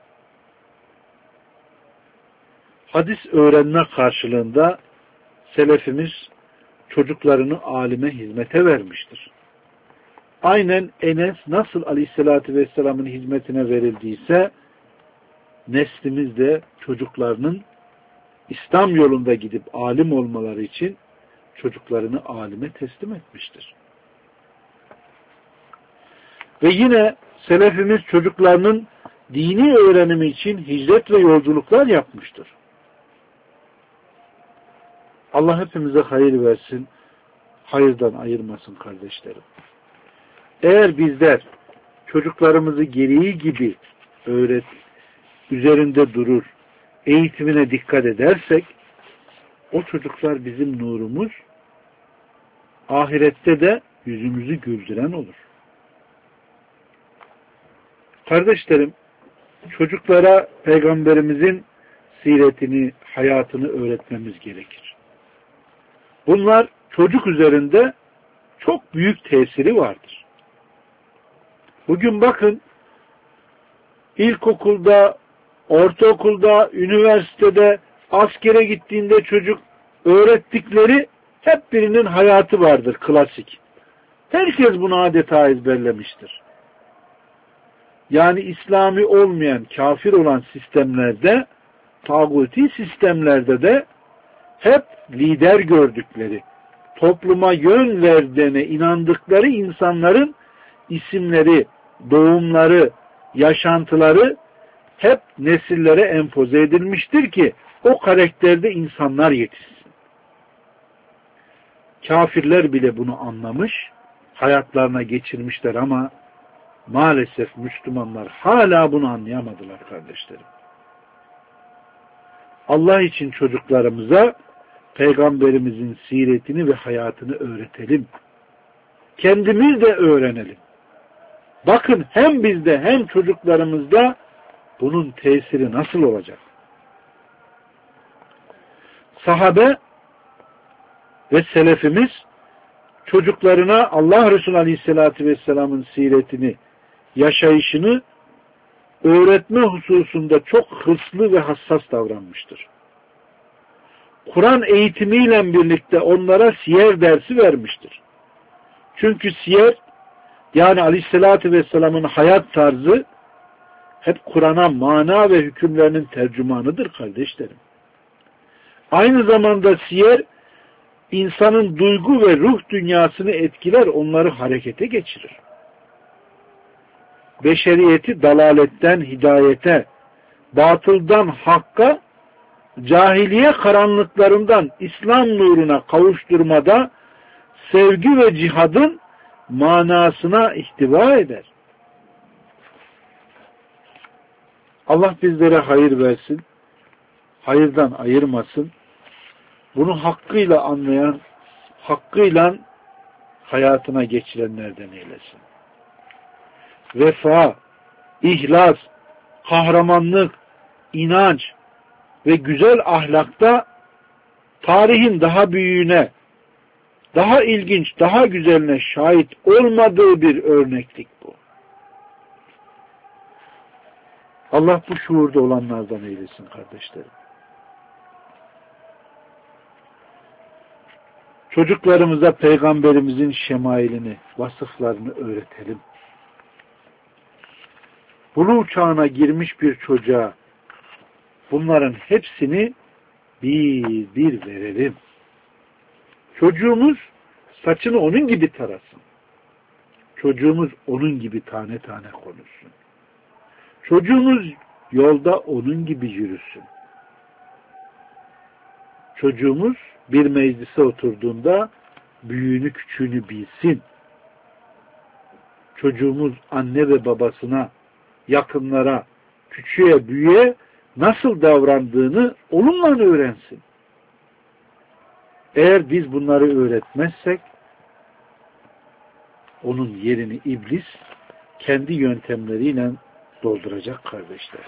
Hadis öğrenme karşılığında selefimiz çocuklarını alime hizmete vermiştir. Aynen Enes nasıl Aleyhisselatü Vesselam'ın hizmetine verildiyse neslimiz de çocuklarının İslam yolunda gidip alim olmaları için çocuklarını alime teslim etmiştir. Ve yine selefimiz çocuklarının dini öğrenimi için hicret ve yolculuklar yapmıştır. Allah hepimize hayır versin, hayırdan ayırmasın kardeşlerim. Eğer bizler çocuklarımızı gereği gibi öğret, üzerinde durur, eğitimine dikkat edersek, o çocuklar bizim nurumuz, ahirette de yüzümüzü güldüren olur. Kardeşlerim, çocuklara Peygamberimizin siretini, hayatını öğretmemiz gerekir. Bunlar çocuk üzerinde çok büyük tesiri vardır. Bugün bakın, ilkokulda, ortaokulda, üniversitede, askere gittiğinde çocuk öğrettikleri hep birinin hayatı vardır, klasik. Herkes bunu adeta ezberlemiştir. Yani İslami olmayan, kafir olan sistemlerde, tağuti sistemlerde de hep lider gördükleri, topluma yön verdiğine inandıkları insanların isimleri, doğumları, yaşantıları hep nesillere empoze edilmiştir ki o karakterde insanlar yetişsin. Kafirler bile bunu anlamış, hayatlarına geçirmişler ama maalesef Müslümanlar hala bunu anlayamadılar kardeşlerim. Allah için çocuklarımıza Peygamberimizin siretini ve hayatını öğretelim. Kendimiz de öğrenelim. Bakın hem bizde hem çocuklarımızda bunun tesiri nasıl olacak? Sahabe ve selefimiz çocuklarına Allah Resulü Aleyhisselatü Vesselam'ın siretini, yaşayışını öğretme hususunda çok hırslı ve hassas davranmıştır. Kur'an eğitimiyle birlikte onlara siyer dersi vermiştir. Çünkü siyer, yani Aleyhisselatü Vesselam'ın hayat tarzı hep Kur'an'a mana ve hükümlerinin tercümanıdır kardeşlerim. Aynı zamanda siyer, insanın duygu ve ruh dünyasını etkiler, onları harekete geçirir. Beşeriyeti dalaletten hidayete, batıldan hakka, cahiliye karanlıklarından İslam nuruna kavuşturmada sevgi ve cihadın manasına ihtiva eder. Allah bizlere hayır versin, hayırdan ayırmasın, bunu hakkıyla anlayan, hakkıyla hayatına geçirenlerden eylesin. Vefa, ihlas, kahramanlık, inanç ve güzel ahlakta tarihin daha büyüğüne, daha ilginç, daha güzeline şahit olmadığı bir örneklik bu. Allah bu şuurda olanlardan eylesin kardeşlerim. Çocuklarımıza Peygamberimizin şemailini, vasıflarını öğretelim. Buluğ çağına girmiş bir çocuğa bunların hepsini bir bir verelim. Çocuğumuz saçını onun gibi tarasın. Çocuğumuz onun gibi tane tane konuşsun. Çocuğumuz yolda onun gibi yürüsün. Çocuğumuz bir meclise oturduğunda büyüğünü küçüğünü bilsin. Çocuğumuz anne ve babasına, yakınlara, küçüğe, büyüğe nasıl davrandığını onunla öğrensin. Eğer biz bunları öğretmezsek onun yerini iblis kendi yöntemleriyle dolduracak kardeşler.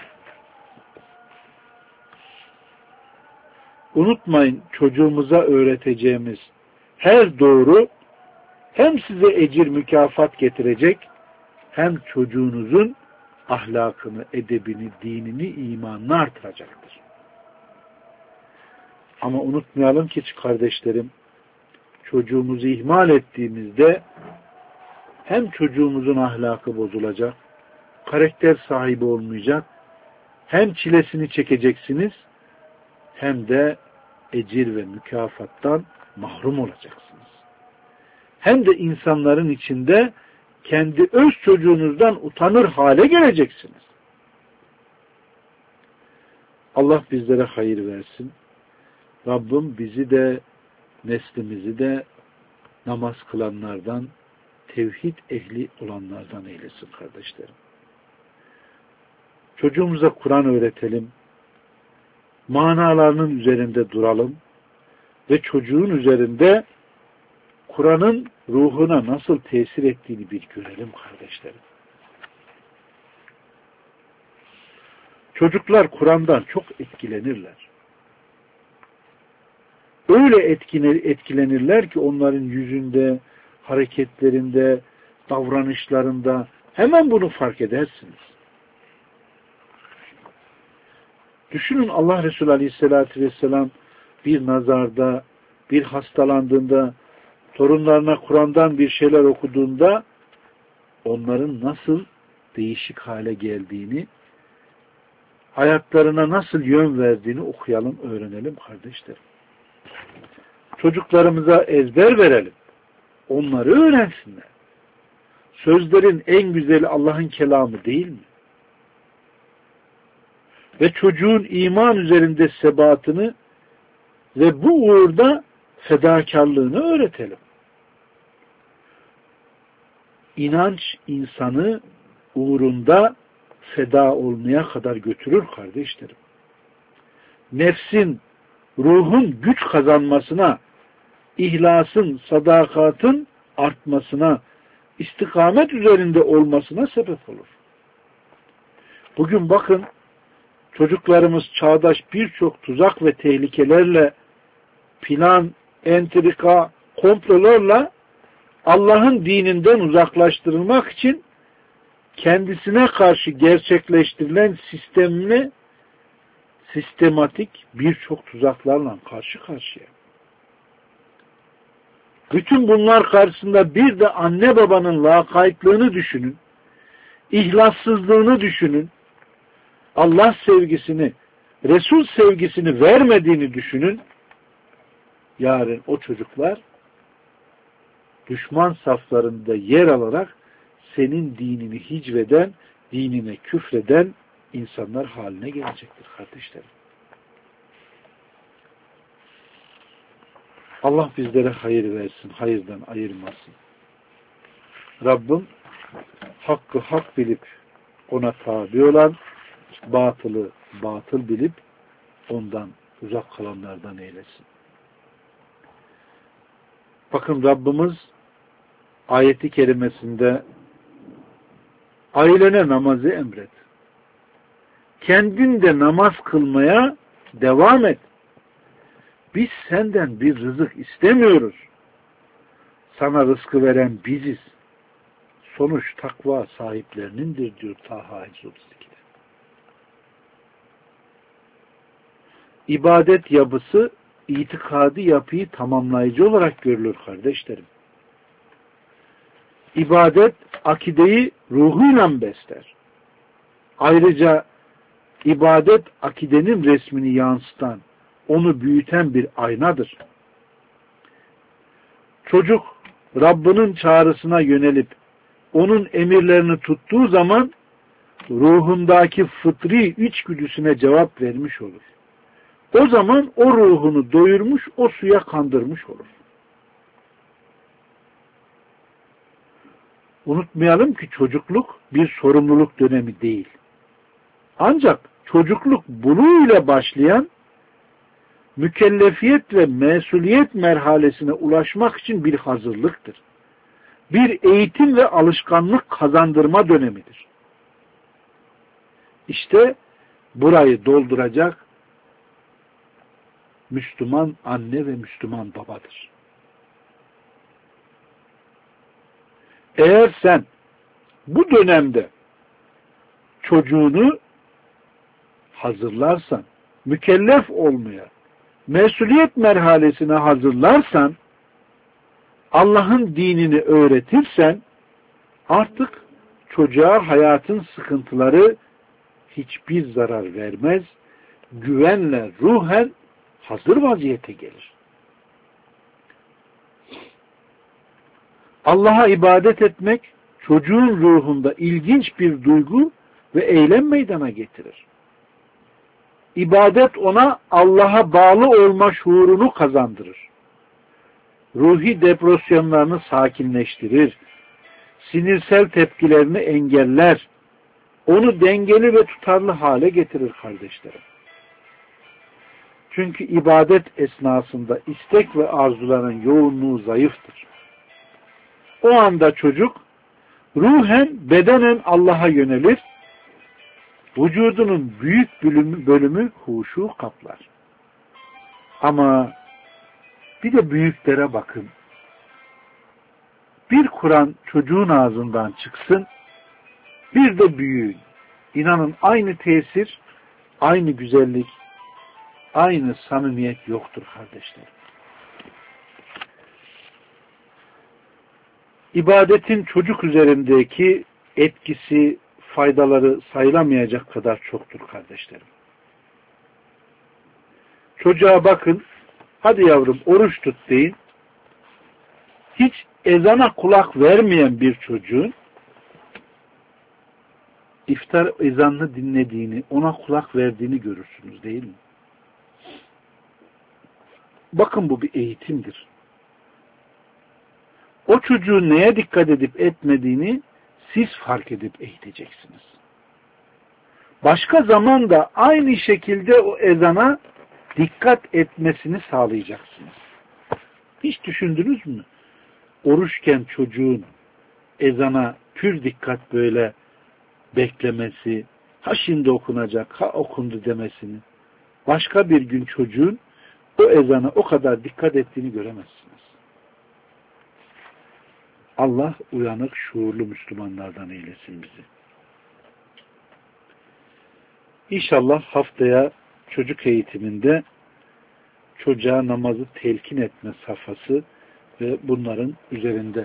Unutmayın, çocuğumuza öğreteceğimiz her doğru hem size ecir mükafat getirecek hem çocuğunuzun ahlakını, edebini, dinini, imanını artıracaktır. Ama unutmayalım ki kardeşlerim, çocuğumuzu ihmal ettiğimizde hem çocuğumuzun ahlakı bozulacak, karakter sahibi olmayacak, hem çilesini çekeceksiniz hem de ecir ve mükafattan mahrum olacaksınız. Hem de insanların içinde kendi öz çocuğunuzdan utanır hale geleceksiniz. Allah bizlere hayır versin. Rabbim bizi de neslimizi de namaz kılanlardan, tevhid ehli olanlardan eylesin kardeşlerim. Çocuğumuza Kur'an öğretelim. Manalarının üzerinde duralım ve çocuğun üzerinde Kur'an'ın ruhuna nasıl tesir ettiğini bir görelim kardeşlerim. Çocuklar Kur'an'dan çok etkilenirler. Öyle etkilenirler ki onların yüzünde, hareketlerinde, davranışlarında hemen bunu fark edersiniz. Düşünün, Allah Resulü Aleyhisselatü Vesselam bir nazarda, bir hastalandığında, torunlarına Kur'an'dan bir şeyler okuduğunda onların nasıl değişik hale geldiğini, hayatlarına nasıl yön verdiğini okuyalım, öğrenelim kardeşlerim. Çocuklarımıza ezber verelim. Onları öğrensinler. Sözlerin en güzeli Allah'ın kelamı değil mi? Ve çocuğun iman üzerinde sebatını ve bu uğurda fedakarlığını öğretelim. İnanç insanı uğrunda feda olmaya kadar götürür kardeşlerim. nefsin, ruhun güç kazanmasına, ihlasın, sadakatın artmasına, istikamet üzerinde olmasına sebep olur. Bugün bakın, çocuklarımız çağdaş birçok tuzak ve tehlikelerle, plan, entrika, komplolarla Allah'ın dininden uzaklaştırılmak için kendisine karşı gerçekleştirilen sistemli, sistematik birçok tuzaklarla karşı karşıya. Bütün bunlar karşısında bir de anne babanın lakaytlığını düşünün, ihlassızlığını düşünün, Allah sevgisini, Resul sevgisini vermediğini düşünün. Yarın o çocuklar düşman saflarında yer alarak senin dinini hicveden, dinine küfreden insanlar haline gelecektir kardeşlerim. Allah bizlere hayır versin, hayırdan ayırmasın. Rabbim hakkı hak bilip ona tabi olan, batılı batıl bilip ondan uzak kalanlardan eylesin. Bakın Rabbimiz ayeti kerimesinde ailene namazı emret. Kendin de namaz kılmaya devam et. Biz senden bir rızık istemiyoruz. Sana rızkı veren biziz. Sonuç takva sahiplerinindir diyor Taha yüz otuz iki'de. İbadet yapısı itikadi yapıyı tamamlayıcı olarak görülür kardeşlerim. İbadet akideyi ruhuyla besler. Ayrıca ibadet akidenin resmini yansıtan, onu büyüten bir aynadır. Çocuk Rabbinin çağrısına yönelip onun emirlerini tuttuğu zaman ruhundaki fıtri içgüdüsüne cevap vermiş olur. O zaman o ruhunu doyurmuş, o suya kandırmış olur. Unutmayalım ki çocukluk bir sorumluluk dönemi değil. Ancak çocukluk buluğuyla başlayan mükellefiyet ve mesuliyet merhalesine ulaşmak için bir hazırlıktır. Bir eğitim ve alışkanlık kazandırma dönemidir. İşte burayı dolduracak Müslüman anne ve Müslüman babadır. Eğer sen bu dönemde çocuğunu hazırlarsan, mükellef olmaya, mesuliyet merhalesine hazırlarsan, Allah'ın dinini öğretirsen, artık çocuğa hayatın sıkıntıları hiçbir zarar vermez, güvenle, ruhen hazır vaziyete gelir. Allah'a ibadet etmek, çocuğun ruhunda ilginç bir duygu ve eylem meydana getirir. İbadet ona Allah'a bağlı olma şuurunu kazandırır. Ruhi depresyonlarını sakinleştirir. Sinirsel tepkilerini engeller. Onu dengeli ve tutarlı hale getirir kardeşlerim. Çünkü ibadet esnasında istek ve arzuların yoğunluğu zayıftır. O anda çocuk ruhen, bedenen Allah'a yönelir. Vücudunun büyük bölümü, bölümü huşu kaplar. Ama bir de büyüklere bakın. Bir Kur'an çocuğun ağzından çıksın, bir de büyüğün. İnanın aynı tesir, aynı güzellik, aynı samimiyet yoktur kardeşlerim. İbadetin çocuk üzerindeki etkisi, faydaları sayılamayacak kadar çoktur kardeşlerim. Çocuğa bakın, hadi yavrum oruç tut deyin. Hiç ezana kulak vermeyen bir çocuğun iftar ezanını dinlediğini, ona kulak verdiğini görürsünüz değil mi? Bakın bu bir eğitimdir. O çocuğun neye dikkat edip etmediğini siz fark edip eğiteceksiniz. Başka zaman da aynı şekilde o ezana dikkat etmesini sağlayacaksınız. Hiç düşündünüz mü? Oruçken çocuğun ezana pür dikkat böyle beklemesi, ha şimdi okunacak, ha okundu demesini. Başka bir gün çocuğun o ezana o kadar dikkat ettiğini göremezsiniz. Allah uyanık, şuurlu Müslümanlardan eylesin bizi. İnşallah haftaya çocuk eğitiminde çocuğa namazı telkin etme safhası ve bunların üzerinde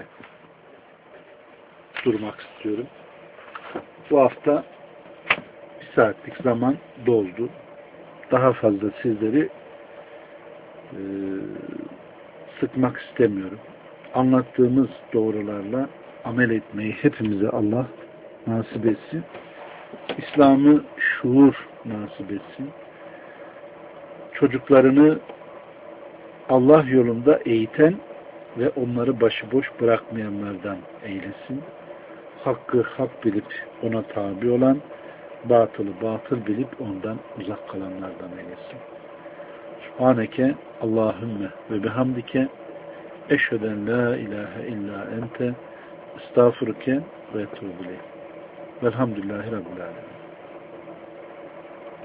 durmak istiyorum. Bu hafta bir saatlik zaman doldu. Daha fazla sizleri e, sıkmak istemiyorum. Anlattığımız doğrularla amel etmeyi hepimize Allah nasip etsin. İslam'ı şuur nasip etsin. Çocuklarını Allah yolunda eğiten ve onları başıboş bırakmayanlardan eylesin. Hakkı hak bilip ona tabi olan, batılı batıl bilip ondan uzak kalanlardan eylesin. Subhaneke Allahümme ve bihamdike eşheden la ilahe illa ente estağfurke ve etûbü ileyk. Velhamdülillahi Rabbil alemin.